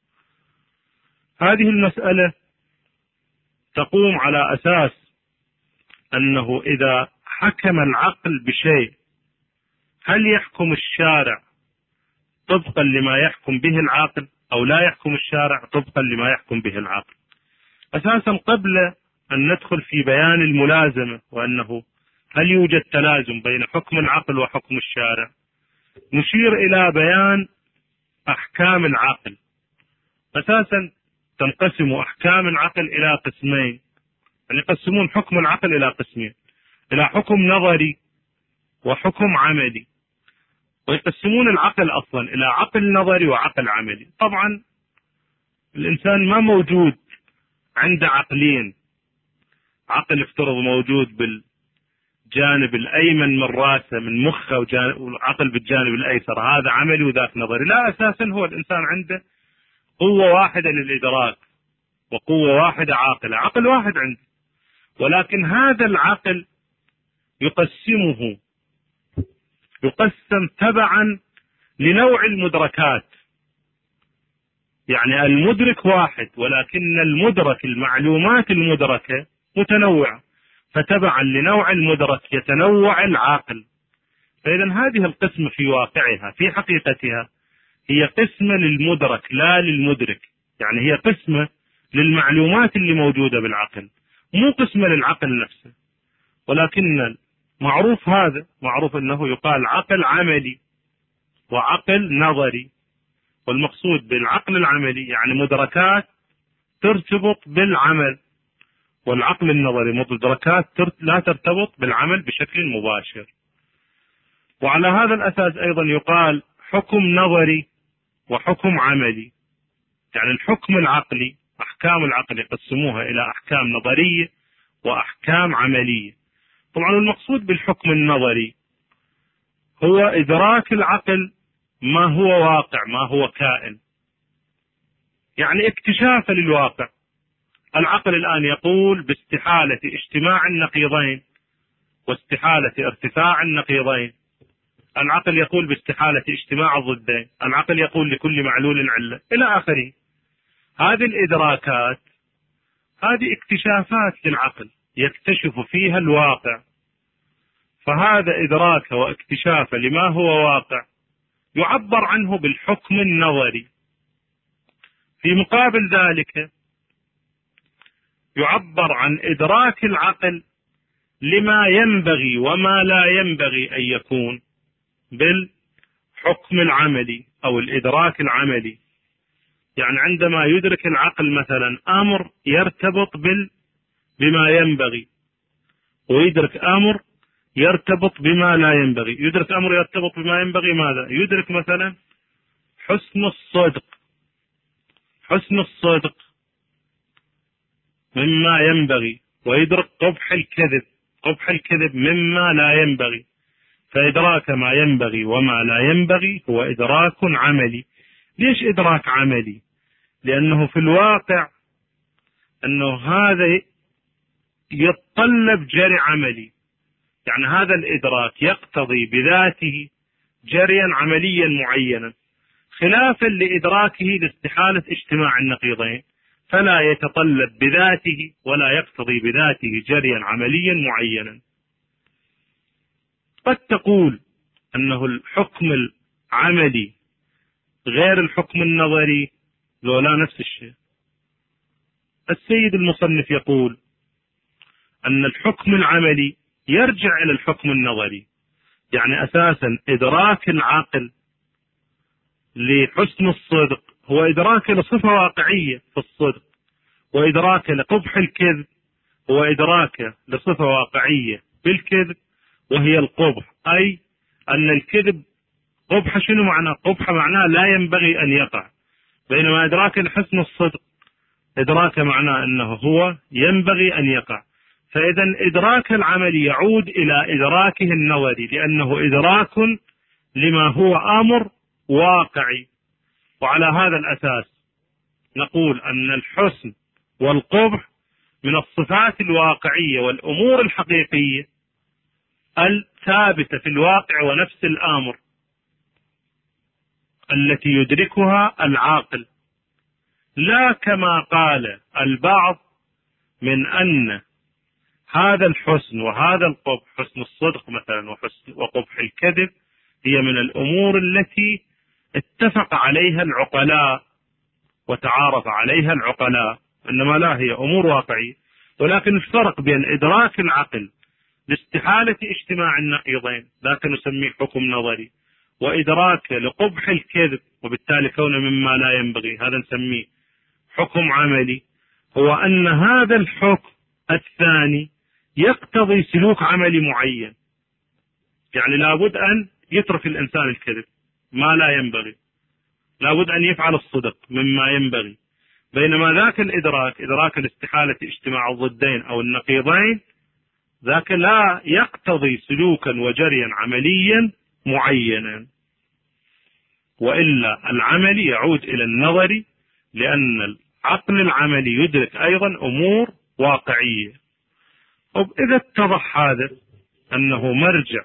هذه المسألة تقوم على أساس أنه إذا حكم العقل بشيء هل يحكم الشارع طبقا لما يحكم به العقل أو لا يحكم الشارع طبقا لما يحكم به العقل. أساسا قبل أن ندخل في بيان الملازمة وأنه هل يوجد تلازم بين حكم العقل وحكم الشارع، نشير إلى بيان أحكام العقل. أساسا تنقسم أحكام العقل إلى قسمين، يعني يقسمون حكم العقل إلى قسمين، إلى حكم نظري وحكم عملي، ويقسمون العقل أصلا إلى عقل نظري وعقل عملي. طبعا الإنسان ما موجود عند عقلين، عقل افترض موجود بالجانب الأيمن من راسه من مخه وعقل بالجانب الأيسر، هذا عملي وذاك نظري. لا، أساسا هو الإنسان عنده قوة واحدة للإدراك وقوة واحدة عاقلة، عقل واحد عنده، ولكن هذا العقل يقسمه يقسم تبعا لنوع المدركات. يعني المدرك واحد ولكن المدرك المعلومات المدركة متنوعة، فتبعا لنوع المدرك يتنوع العقل. فإذا هذه القسمة في واقعها في حقيقتها هي قسمة للمدرك لا للمدرك، يعني هي قسمة للمعلومات اللي موجودة بالعقل، مو قسمة للعقل نفسه. ولكن معروف هذا معروف أنه يقال عقل عملي وعقل نظري، والمقصود بالعقل العملي يعني مدركات ترتبط بالعمل، والعقل النظري مدركات لا ترتبط بالعمل بشكل مباشر. وعلى هذا الأساس أيضا يقال حكم نظري وحكم عملي. يعني الحكم العقلي، أحكام العقل يقسموها إلى أحكام نظرية وأحكام عملية. طبعا المقصود بالحكم النظري هو إدراك العقل ما هو واقع، ما هو كائن، يعني اكتشاف للواقع. العقل الآن يقول باستحالة اجتماع النقيضين واستحالة ارتفاع النقيضين. العقل يقول باستحالة اجتماع الضدين. العقل يقول لكل معلول علة إلى آخره. هذه الإدراكات هذه اكتشافات للعقل يكتشف فيها الواقع، فهذا إدراك واكتشاف لما هو واقع يعبر عنه بالحكم النظري. في مقابل ذلك يعبر عن إدراك العقل لما ينبغي وما لا ينبغي أن يكون بالحكم العملي أو الإدراك العملي. يعني عندما يدرك العقل مثلا أمر يرتبط بال بما ينبغي، ويدرك أمر يرتبط بما لا ينبغي. يدرك أمر يرتبط بما ينبغي ماذا؟ يدرك مثلا حسن الصدق، حسن الصدق مما ينبغي، ويدرك قبح الكذب، قبح الكذب مما لا ينبغي. فإدراك ما ينبغي وما لا ينبغي هو إدراك عملي. ليش إدراك عملي؟ لأنه في الواقع أنه هذا يتطلب جري عملي. يعني هذا الإدراك يقتضي بذاته جريا عمليا معينا، خلافا لإدراكه لاستحالة اجتماع النقيضين، فلا يتطلب بذاته ولا يقتضي بذاته جريا عمليا معينا. قد تقول أنه الحكم العملي غير الحكم النظري، لو لا نفس الشيء. السيد المصنف يقول أن الحكم العملي يرجع إلى الحكم النظري. يعني أساسا إدراك العقل لحسن الصدق هو إدراك لصفة واقعية في الصدق، وإدراك لقبح الكذب هو إدراك لصفة واقعية بالكذب وهي القبح، أي أن الكذب قبح. شنو معنى قبح؟ معناه لا ينبغي أن يقع، بينما إدراك لحسن الصدق إدراك معناه أنه هو ينبغي أن يقع. فإذا إدراك العمل يعود إلى إدراكه النظري، لأنه إدراك لما هو أمر واقعي. وعلى هذا الأساس نقول أن الحسن والقبح من الصفات الواقعية والأمور الحقيقية الثابتة في الواقع ونفس الأمر التي يدركها العاقل، لا كما قال البعض من أن هذا الحسن وهذا القبح، حسن الصدق مثلا وحسن وقبح الكذب، هي من الأمور التي اتفق عليها العقلاء وتعارف عليها العقلاء، إنما لا، هي أمور واقعية. ولكن الفرق بين إدراك العقل لاستحالة اجتماع النقيضين، ذاك نسميه حكم نظري، وإدراك لقبح الكذب وبالتالي كونه مما لا ينبغي، هذا نسميه حكم عملي، هو أن هذا الحكم الثاني يقتضي سلوك عملي معين. يعني لابد أن يترك الإنسان الكذب ما لا ينبغي، لابد أن يفعل الصدق مما ينبغي. بينما ذاك الإدراك، إدراك الاستحالة اجتماع الضدين أو النقيضين، ذاك لا يقتضي سلوكا وجريا عمليا معينا. وإلا العمل يعود إلى النظري، لأن العقل العملي يدرك أيضا أمور واقعية. طب إذا اتضح هذا أنه مرجع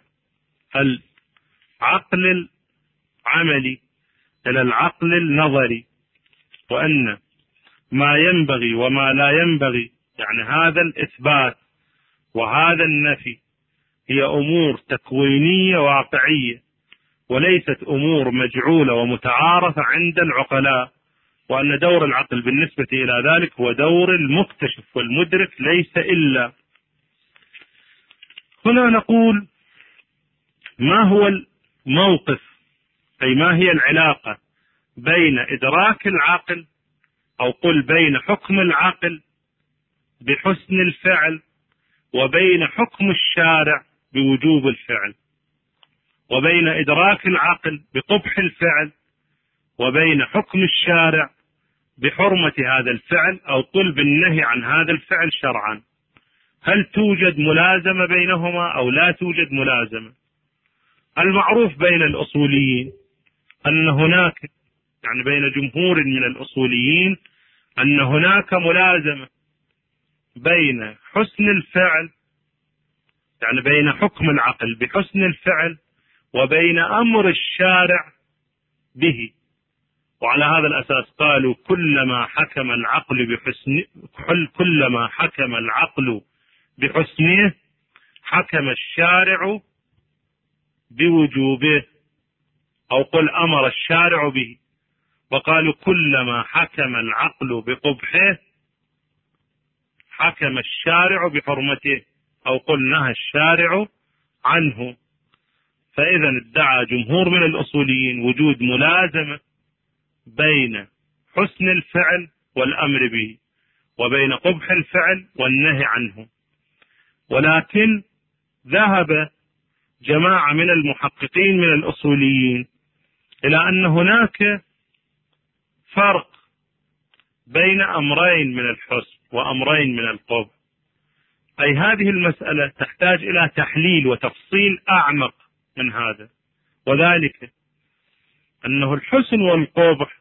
العقل العملي إلى العقل النظري، وأن ما ينبغي وما لا ينبغي، يعني هذا الإثبات وهذا النفي، هي أمور تكوينية واقعية وليست أمور مجعولة ومتعارفة عند العقلاء، وأن دور العقل بالنسبة إلى ذلك هو دور المكتشف والمدرك ليس إلا. هنا نقول ما هو الموقف، أي ما هي العلاقة بين إدراك العقل، أو قل بين حكم العقل بحسن الفعل، وبين حكم الشارع بوجوب الفعل، وبين إدراك العقل بقبح الفعل، وبين حكم الشارع بحرمة هذا الفعل، أو قل بالنهي عن هذا الفعل شرعا. هل توجد ملازمة بينهما أو لا توجد ملازمة؟ المعروف بين الأصوليين أن هناك، يعني بين جمهور من الأصوليين، أن هناك ملازمة بين حسن الفعل، يعني بين حكم العقل بحسن الفعل، وبين أمر الشارع به. وعلى هذا الأساس قالوا كلما حكم العقل بحسن كلما حكم العقل بحسنه حكم الشارع بوجوبه، أو قل أمر الشارع به. وقالوا كلما حكم العقل بقبحه حكم الشارع بحرمته، أو قل نهى الشارع عنه. فإذا ادعى جمهور من الأصوليين وجود ملازمة بين حسن الفعل والأمر به، وبين قبح الفعل والنهي عنه. ولكن ذهب جماعة من المحققين من الأصوليين إلى أن هناك فرق بين أمرين من الحسن وأمرين من القبح، أي هذه المسألة تحتاج إلى تحليل وتفصيل أعمق من هذا. وذلك أنه الحسن والقبح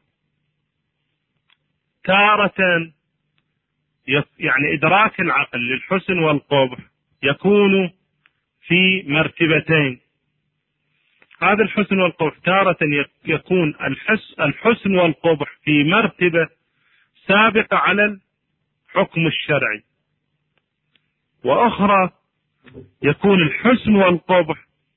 تارة يعني إدراك العقل للحسن والقبح يكون في مرتبتين. هذا الحسن والقبح تارة يكون الحسن والقبح في مرتبة سابقة على الحكم الشرعي، وأخرى يكون الحسن والقبح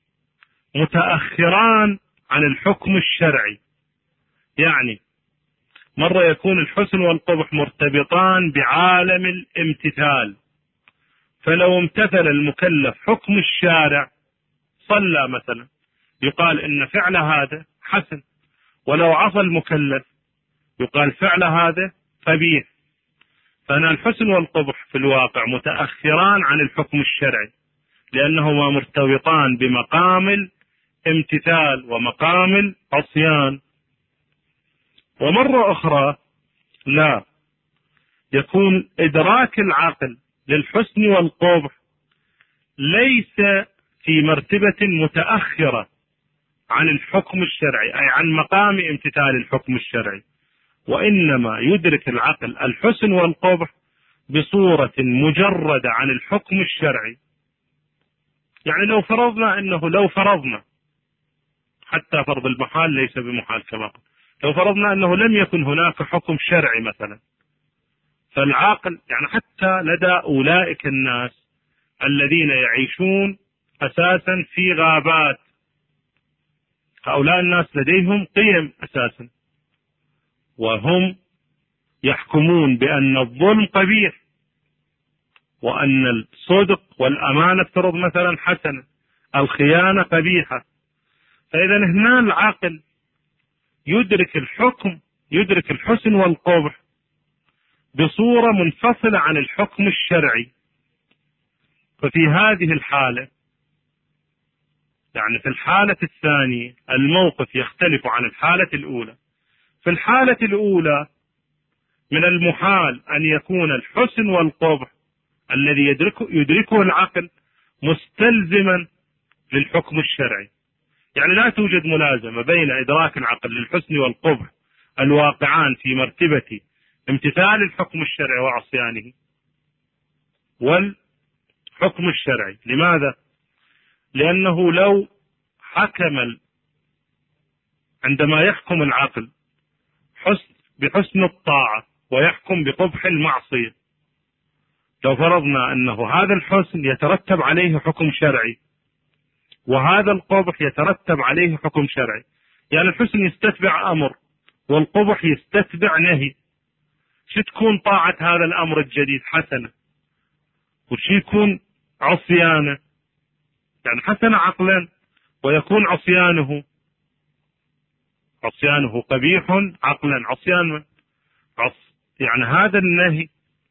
متأخران عن الحكم الشرعي. يعني مرة يكون الحسن والقبح مرتبطان بعالم الامتثال، فلو امتثل المكلف حكم الشارع صلى مثلا يقال إن فعل هذا حسن، ولو عصى المكلف يقال فعل هذا قبيح. فهنا الحسن والقبح في الواقع متأخران عن الحكم الشرعي، لأنهما مرتبطان بمقام الامتثال ومقام العصيان. ومرة أخرى لا، يكون إدراك العقل للحسن والقبح ليس في مرتبة متأخرة عن الحكم الشرعي، أي عن مقام امتثال الحكم الشرعي، وإنما يدرك العقل الحسن والقبح بصورة مجردة عن الحكم الشرعي. يعني لو فرضنا أنه لو فرضنا حتى فرض المحال ليس بمحال كما قلت، لو فرضنا أنه لم يكن هناك حكم شرعي مثلا، فالعاقل يعني حتى لدى أولئك الناس الذين يعيشون أساسا في غابات، هؤلاء الناس لديهم قيم أساسا، وهم يحكمون بأن الظلم قبيح، وأن الصدق والأمانة افترض مثلا حسنة، الخيانة قبيحة. فإذا هنا العاقل يدرك الحكم، يدرك الحسن والقبح بصورة منفصلة عن الحكم الشرعي. ففي هذه الحالة، يعني في الحالة الثانية الموقف يختلف عن الحالة الأولى. في الحالة الأولى من المحال أن يكون الحسن والقبح الذي يدركه, يدركه العقل مستلزما للحكم الشرعي. يعني لا توجد ملازمة بين إدراك العقل للحسن والقبح الواقعان في مرتبة امتثال الحكم الشرعي وعصيانه والحكم الشرعي. لماذا؟ لأنه لو حكم عندما يحكم العقل حسن بحسن الطاعة ويحكم بقبح المعصية، لو فرضنا أنه هذا الحسن يترتب عليه حكم شرعي وهذا القبح يترتب عليه حكم شرعي، يعني الحسن يستتبع أمر والقبح يستتبع نهي، شو تكون طاعة هذا الأمر الجديد؟ حسنة. وشو يكون عصيانه؟ يعني حسنة عقلا، ويكون عصيانه عصيانه قبيح عقلا. عصيان من؟ عص يعني هذا النهي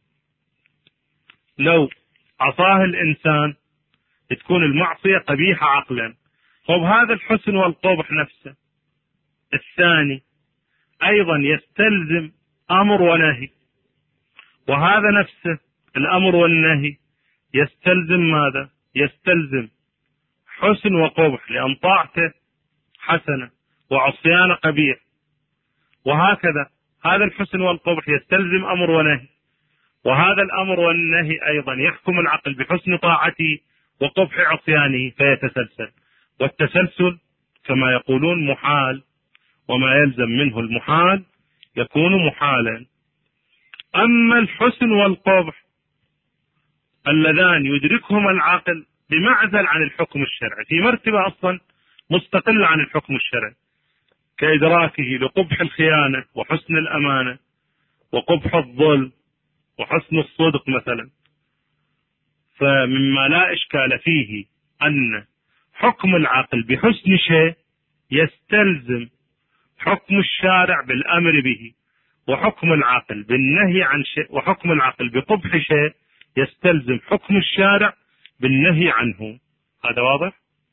لو عصاه الإنسان تكون المعصية قبيحة عقلا. طب هذا الحسن والقبح نفسه الثاني أيضا يستلزم أمر ونهي، وهذا نفسه الأمر والنهي يستلزم ماذا؟ يستلزم حسن وقبح، لأن طاعته حسنة وعصيانه قبيح. وهكذا هذا الحسن والقبح يستلزم أمر ونهي، وهذا الأمر والنهي أيضا يحكم العقل بحسن طاعته وقبح عصيانه فيتسلسل. والتسلسل كما يقولون محال، وما يلزم منه المحال يكون محالا. أما الحسن والقبح اللذان يدركهما العقل بمعزل عن الحكم الشرعي، في مرتبة أصلا مستقلة عن الحكم الشرعي، كإدراكه لقبح الخيانة وحسن الأمانة وقبح الظلم وحسن الصدق مثلا. فمما لا إشكال فيه أن حكم العقل بحسن شيء يستلزم حكم الشارع بالأمر به، وحكم العقل بالنهي عن شيء، وحكم العقل بقبح شيء يستلزم حكم الشارع بالنهي عنه. هذا واضح؟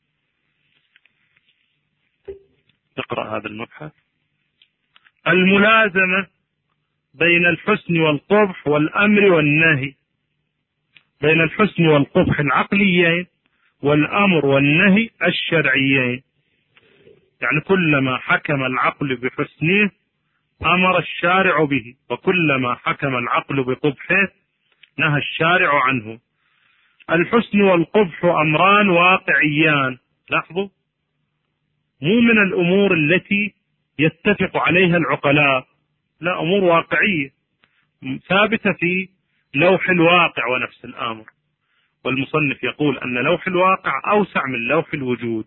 نقرأ هذا المبحث. الملازمة بين الحسن والقبح والأمر والنهي، بين الحسن والقبح العقليين والأمر والنهي الشرعيين. يعني كلما حكم العقل بحسنه أمر الشارع به، وكلما حكم العقل بقبحه نهى الشارع عنه. الحسن والقبح أمران واقعيان. لاحظوا، مو من الأمور التي يتفق عليها العقلاء، لا، أمور واقعية ثابتة في لوح الواقع ونفس الأمر. والمصنف يقول أن لوح الواقع أوسع من لوح الوجود.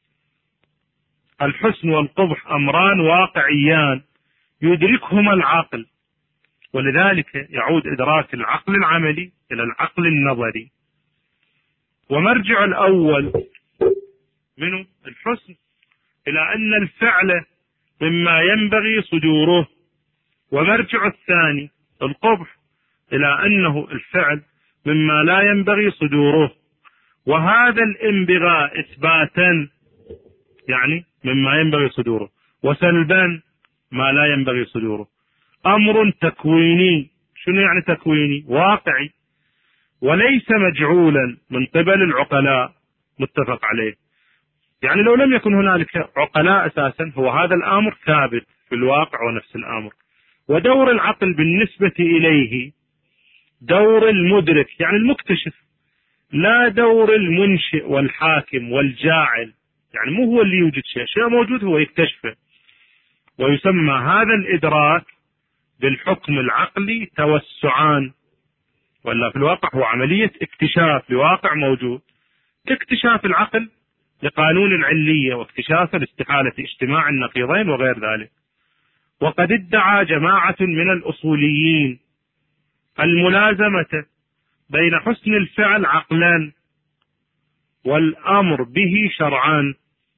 الحسن والقبح أمران واقعيان يدركهما العقل، ولذلك يعود إدراك العقل العملي إلى العقل النظري. ومرجع الأول منه الحسن إلى أن الفعل مما ينبغي صدوره، ومرجع الثاني القبح إلى أنه الفعل مما لا ينبغي صدوره. وهذا الانبغاء إثباتا يعني مما ينبغي صدوره، وسلبا ما لا ينبغي صدوره، أمر تكويني. شنو يعني تكويني؟ واقعي، وليس مجعولا من قبل العقلاء متفق عليه. يعني لو لم يكن هنالك عقلاء أساسا هو هذا الأمر ثابت في الواقع ونفس الأمر. ودور العقل بالنسبة إليه دور المدرك يعني المكتشف، لا دور المنشئ والحاكم والجاعل. يعني مو هو اللي يوجد شيء، شيء موجود هو يكتشفه. ويسمى هذا الإدراك بالحكم العقلي توسعان، ولا في الواقع هو عملية اكتشاف لواقع موجود، كاكتشاف العقل لقانون العلية واكتشاف لاستحالة اجتماع النقيضين وغير ذلك. وقد ادعى جماعة من الأصوليين الملازمة بين حسن الفعل عقلا والأمر به شرعا،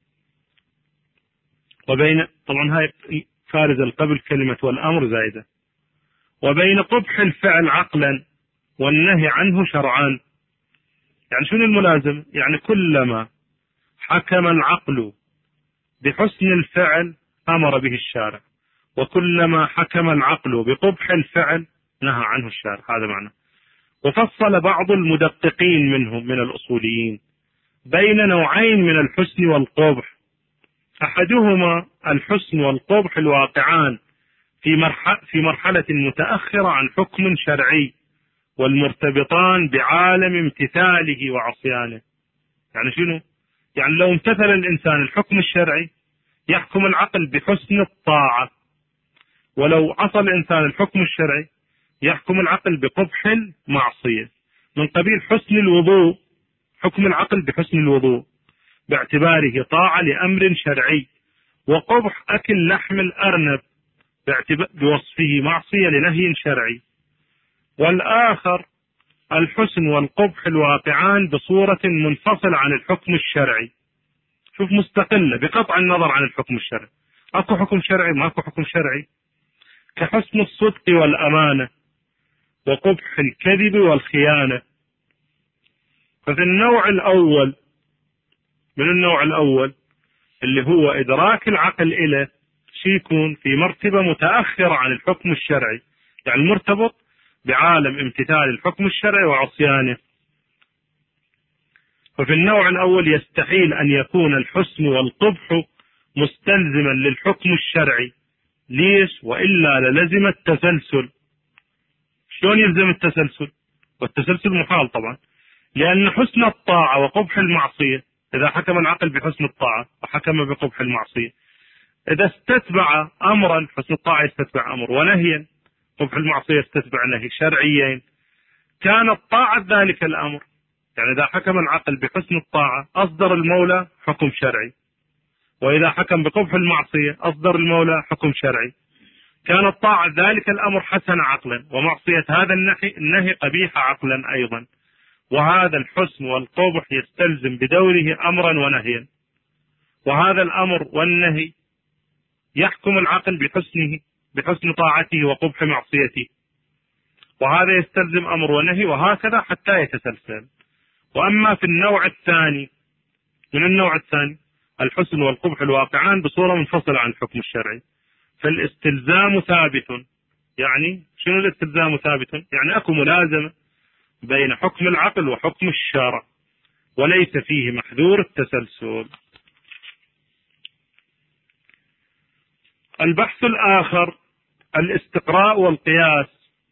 وبين طبعا هاي فارز القبل كلمة والأمر زائدة، وبين قبح الفعل عقلا والنهي عنه شرعا. يعني شنو الملازم؟ يعني كلما حكم العقل بحسن الفعل أمر به الشارع، وكلما حكم العقل بقبح الفعل نهى عنه الشارع. هذا معنى. وفصل بعض المدققين منهم من الأصوليين بين نوعين من الحسن والقبح. أحدهما الحسن والقبح الواقعان في مرحلة, في مرحلة متأخرة عن حكم شرعي، والمرتبطان بعالم امتثاله وعصيانه. يعني شنو؟ يعني لو امتثل الإنسان الحكم الشرعي يحكم العقل بحسن الطاعة، ولو عصى الإنسان الحكم الشرعي يحكم العقل بقبح المعصية. من قبيل حسن الوضوء، حكم العقل بحسن الوضوء باعتباره طاعة لأمر شرعي، وقبح أكل لحم الأرنب بوصفه معصية لنهي شرعي. والآخر الحسن والقبح الواقعان بصورة منفصلة عن الحكم الشرعي، شوف، مستقلة بقطع النظر عن الحكم الشرعي. أكو حكم شرعي؟ ماكو حكم شرعي. كحسن الصدق والأمانة وقبح الكذب والخيانة. ففي النوع الأول من النوع الأول اللي هو إدراك العقل إليه شي يكون في مرتبة متأخرة عن الحكم الشرعي، يعني مرتبط بعالم امتثال الحكم الشرعي وعصيانه. ففي النوع الأول يستحيل أن يكون الحسن والقبح مستلزما للحكم الشرعي. ليش؟ وإلا للزم التسلسل. شلون يلزم التسلسل؟ والتسلسل محال طبعا، لأن حسن الطاعة وقبح المعصية، إذا حكم العقل بحسن الطاعة وحكم بقبح المعصية، إذا استتبع أمرا، حسن الطاعة يستتبع أمر، ونهيا قبح المعصية يستتبع نهي شرعيين، كانت طاعة ذلك الأمر. يعني إذا حكم العقل بحسن الطاعة أصدر المولى حكم شرعي، وإذا حكم بقبح المعصية أصدر المولى حكم شرعي. كانت طاعة ذلك الأمر حسن عقلا، ومعصية هذا النهي النهي قبيح عقلا أيضا. وهذا الحسن والقبح يستلزم بدوره أمرا ونهيا، وهذا الأمر والنهي يحكم العقل بحسنه بحسن طاعته وقبح معصيته، وهذا يستلزم أمر ونهي، وهكذا حتى يتسلسل. وأما في النوع الثاني من النوع الثاني الحسن والقبح الواقعان بصورة منفصلة عن الحكم الشرعي، فالاستلزام ثابت. يعني شنو الاستلزام ثابت؟ يعني أكو ملازمة بين حكم العقل وحكم الشرع، وليس فيه محذور التسلسل. البحث الآخر الاستقراء والقياس.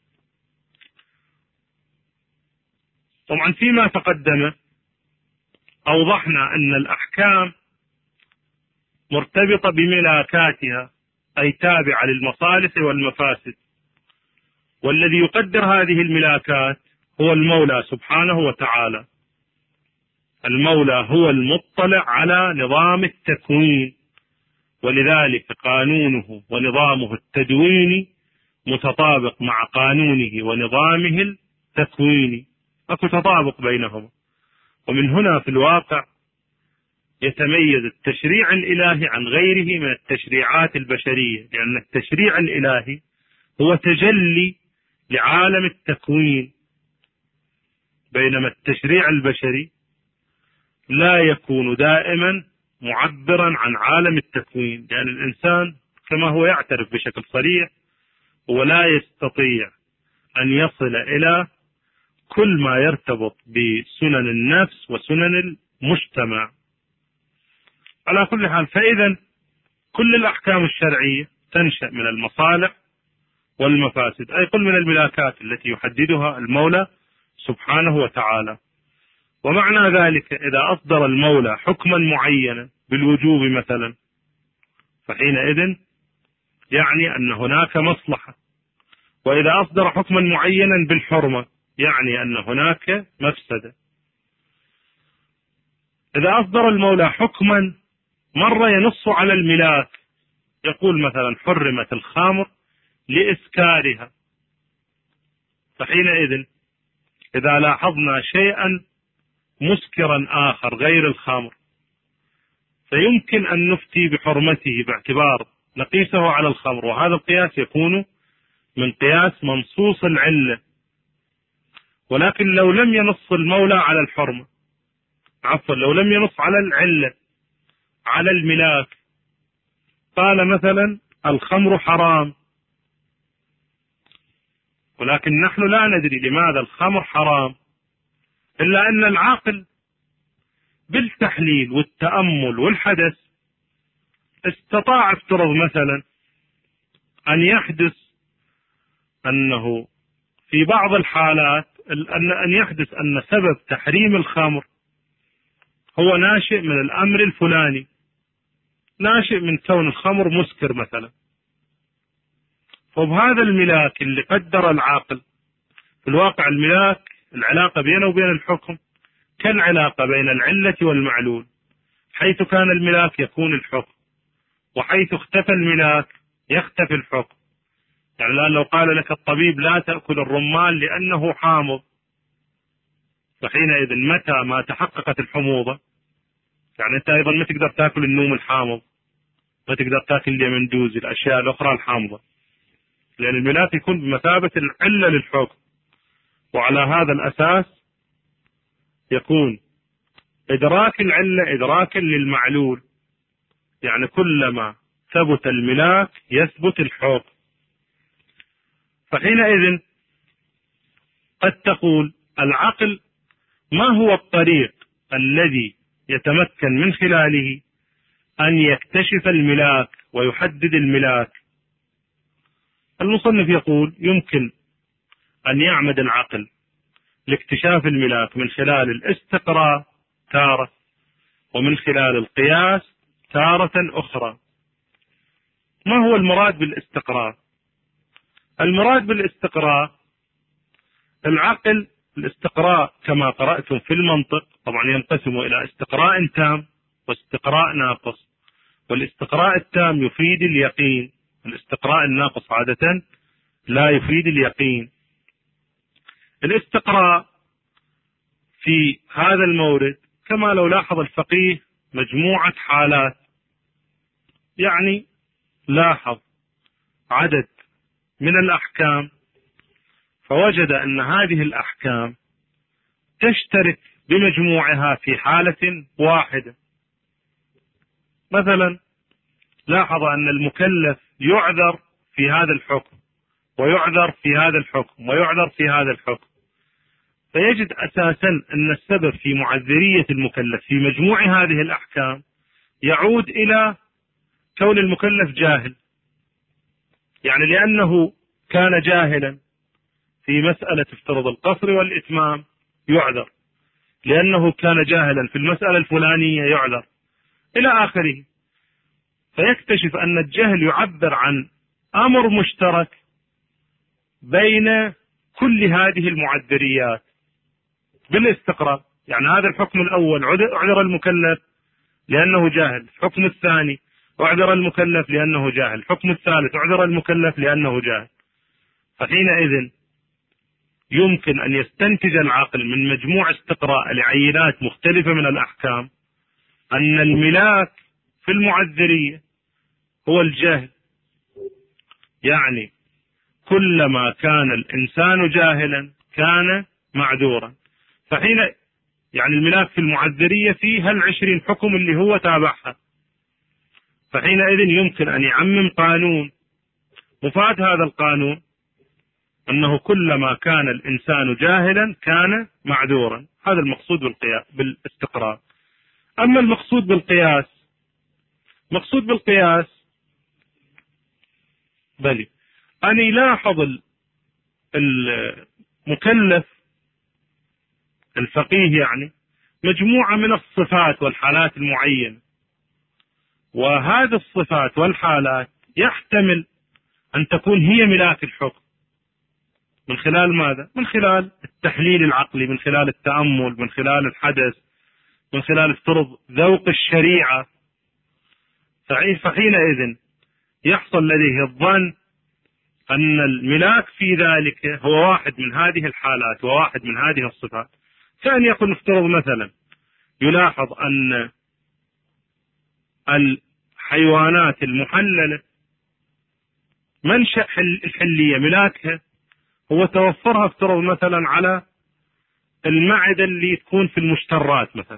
طبعا فيما تقدم أوضحنا أن الأحكام مرتبطة بملاكاتها، أي تابعة للمصالح والمفاسد، والذي يقدر هذه الملاكات هو المولى سبحانه وتعالى. المولى هو المطلع على نظام التكوين، ولذلك قانونه ونظامه التدويني متطابق مع قانونه ونظامه التكويني، أكو تطابق بينهما. ومن هنا في الواقع يتميز التشريع الإلهي عن غيره من التشريعات البشرية، لأن التشريع الإلهي هو تجلي لعالم التكوين، بينما التشريع البشري لا يكون دائما معبرا عن عالم التكوين، لأن الإنسان كما هو يعترف بشكل صريح هو لا يستطيع أن يصل إلى كل ما يرتبط بسنن النفس وسنن المجتمع. على كل حال، فإذا كل الأحكام الشرعية تنشأ من المصالح والمفاسد، أي كل من الملاكات التي يحددها المولى سبحانه وتعالى. ومعنى ذلك إذا أصدر المولى حكما معينا بالوجوب مثلا، فحينئذ يعني أن هناك مصلحة، وإذا أصدر حكما معينا بالحرمة يعني أن هناك مفسدة. إذا أصدر المولى حكما مرة ينص على الملاك، يقول مثلا حرمت الخمر لإسكارها، فحينئذ إذا لاحظنا شيئا مسكرا آخر غير الخمر فيمكن أن نفتي بحرمته باعتبار نقيسه على الخمر، وهذا القياس يكون من قياس منصوص العلة. ولكن لو لم ينص المولى على الحرمة، عفوا لو لم ينص على العلة على الملاك، قال مثلا الخمر حرام، ولكن نحن لا ندري لماذا الخمر حرام، إلا أن العاقل بالتحليل والتأمل والحدث استطاع افترض مثلا أن يحدث أنه في بعض الحالات أن يحدث أن سبب تحريم الخمر هو ناشئ من الأمر الفلاني، ناشئ من كون الخمر مسكر مثلا. فبهذا الملاك اللي قدر العاقل، في الواقع الملاك العلاقة بينه وبين الحكم كالعلاقة بين العلة والمعلول، حيث كان الملاك يكون الحكم، وحيث اختفى الملاك يختفي الحكم. يعني الآن لو قال لك الطبيب لا تأكل الرمان لأنه حامض، فحينئذ متى ما تحققت الحموضة يعني أنت أيضا ما تقدر تأكل النوم الحامض، ما تقدر تاكل اليمن دوزي، الأشياء الأخرى الحامضة، لأن الملاك يكون بمثابة العلة للحكم. وعلى هذا الأساس يكون إدراك العلة إدراكا للمعلول، يعني كلما ثبت الملاك يثبت الحكم. فحينئذ قد تقول العقل ما هو الطريق الذي يتمكن من خلاله أن يكتشف الملاك ويحدد الملاك؟ المصنف يقول يمكن أن يعمد العقل لاكتشاف الملاك من خلال الاستقراء تارة، ومن خلال القياس تارة أخرى. ما هو المراد بالاستقراء؟ المراد بالاستقراء العقل. الاستقراء كما قرأتم في المنطق طبعا ينقسم إلى استقراء تام واستقراء ناقص، والاستقراء التام يفيد اليقين، الاستقراء الناقص عادة لا يفيد اليقين. الاستقراء في هذا المورد كما لو لاحظ الفقيه مجموعة حالات، يعني لاحظ عدد من الأحكام فوجد أن هذه الأحكام تشترك بمجموعها في حالة واحدة. مثلا لاحظ أن المكلف يعذر في هذا الحكم ويعذر في هذا الحكم ويعذر في هذا الحكم، فيجد أساسا أن السبب في معذرية المكلف في مجموع هذه الأحكام يعود إلى كون المكلف جاهل، يعني لأنه كان جاهلا في مسألة افتراض القصر والإتمام يعذر، لأنه كان جاهلا في المسألة الفلانية يعذر، إلى آخره. فيكتشف أن الجهل يعبر عن أمر مشترك بين كل هذه المعذريات بالاستقراء. يعني هذا الحكم الأول أعذر المكلف لأنه جاهل، الحكم الثاني أعذر المكلف لأنه جاهل، الحكم الثالث أعذر المكلف لأنه جاهل. فحينئذ يمكن أن يستنتج العقل من مجموع استقراء لعينات مختلفة من الأحكام أن الملاك في المعذرية هو الجهل، يعني كلما كان الإنسان جاهلا كان معذورا. فحين يعني الملاك في المعذرية فيها العشرين حكم اللي هو تابعها، فحينئذ يمكن أن يعمم قانون. مفاد هذا القانون أنه كلما كان الإنسان جاهلا كان معذورا. هذا المقصود بالقياس بالاستقراء. أما المقصود بالقياس، مقصود بالقياس بل أن يلاحظ المكلف الفقيه يعني مجموعة من الصفات والحالات المعينة، وهذه الصفات والحالات يحتمل أن تكون هي ملاك الحكم. من خلال ماذا؟ من خلال التحليل العقلي، من خلال التأمل، من خلال الحدث، من خلال افترض ذوق الشريعة. فحينئذ يحصل لديه الظن أن الملاك في ذلك هو واحد من هذه الحالات وواحد من هذه الصفات. كأن يكون افترض مثلا يلاحظ أن الحيوانات المحللة منشأ الحلية ملاكها هو توفرها افترض مثلا على المعدة اللي تكون في المشترات مثلا،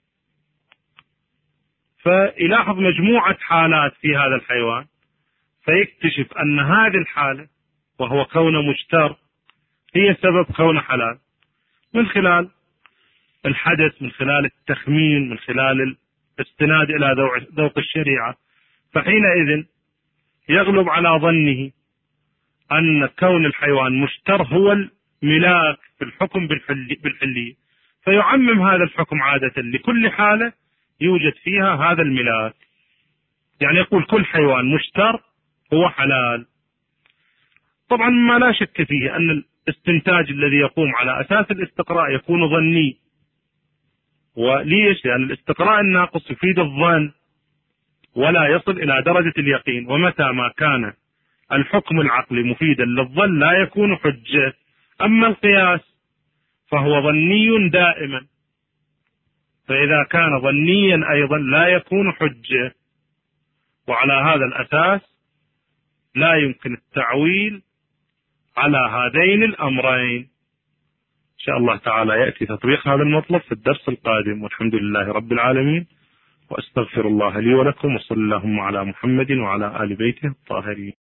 فيلاحظ مجموعة حالات في هذا الحيوان فيكتشف أن هذه الحالة وهو كونه مشتر هي سبب كونه حلال، من خلال الحدث، من خلال التخمين، من خلال الاستناد إلى ذوق الشريعة. فحينئذ يغلب على ظنه أن كون الحيوان مشتر هو الملاك في الحكم بالحلية، فيعمم هذا الحكم عادة لكل حالة يوجد فيها هذا الملاك، يعني يقول كل حيوان مشتر هو حلال. طبعا ما لا شك فيه أن الاستنتاج الذي يقوم على أساس الاستقراء يكون ظني. وليش؟ لأن يعني الاستقراء الناقص يفيد الظن ولا يصل إلى درجة اليقين، ومتى ما كان الحكم العقلي مفيدا للظن لا يكون حجة. أما القياس فهو ظني دائما، فإذا كان ظنيا أيضا لا يكون حجة. وعلى هذا الأساس لا يمكن التعويل على هذين الأمرين. إن شاء الله تعالى يأتي تطبيق هذا المطلب في الدرس القادم، والحمد لله رب العالمين، وأستغفر الله لي ولكم، وصلى اللهم على محمد وعلى آل بيته الطاهرين.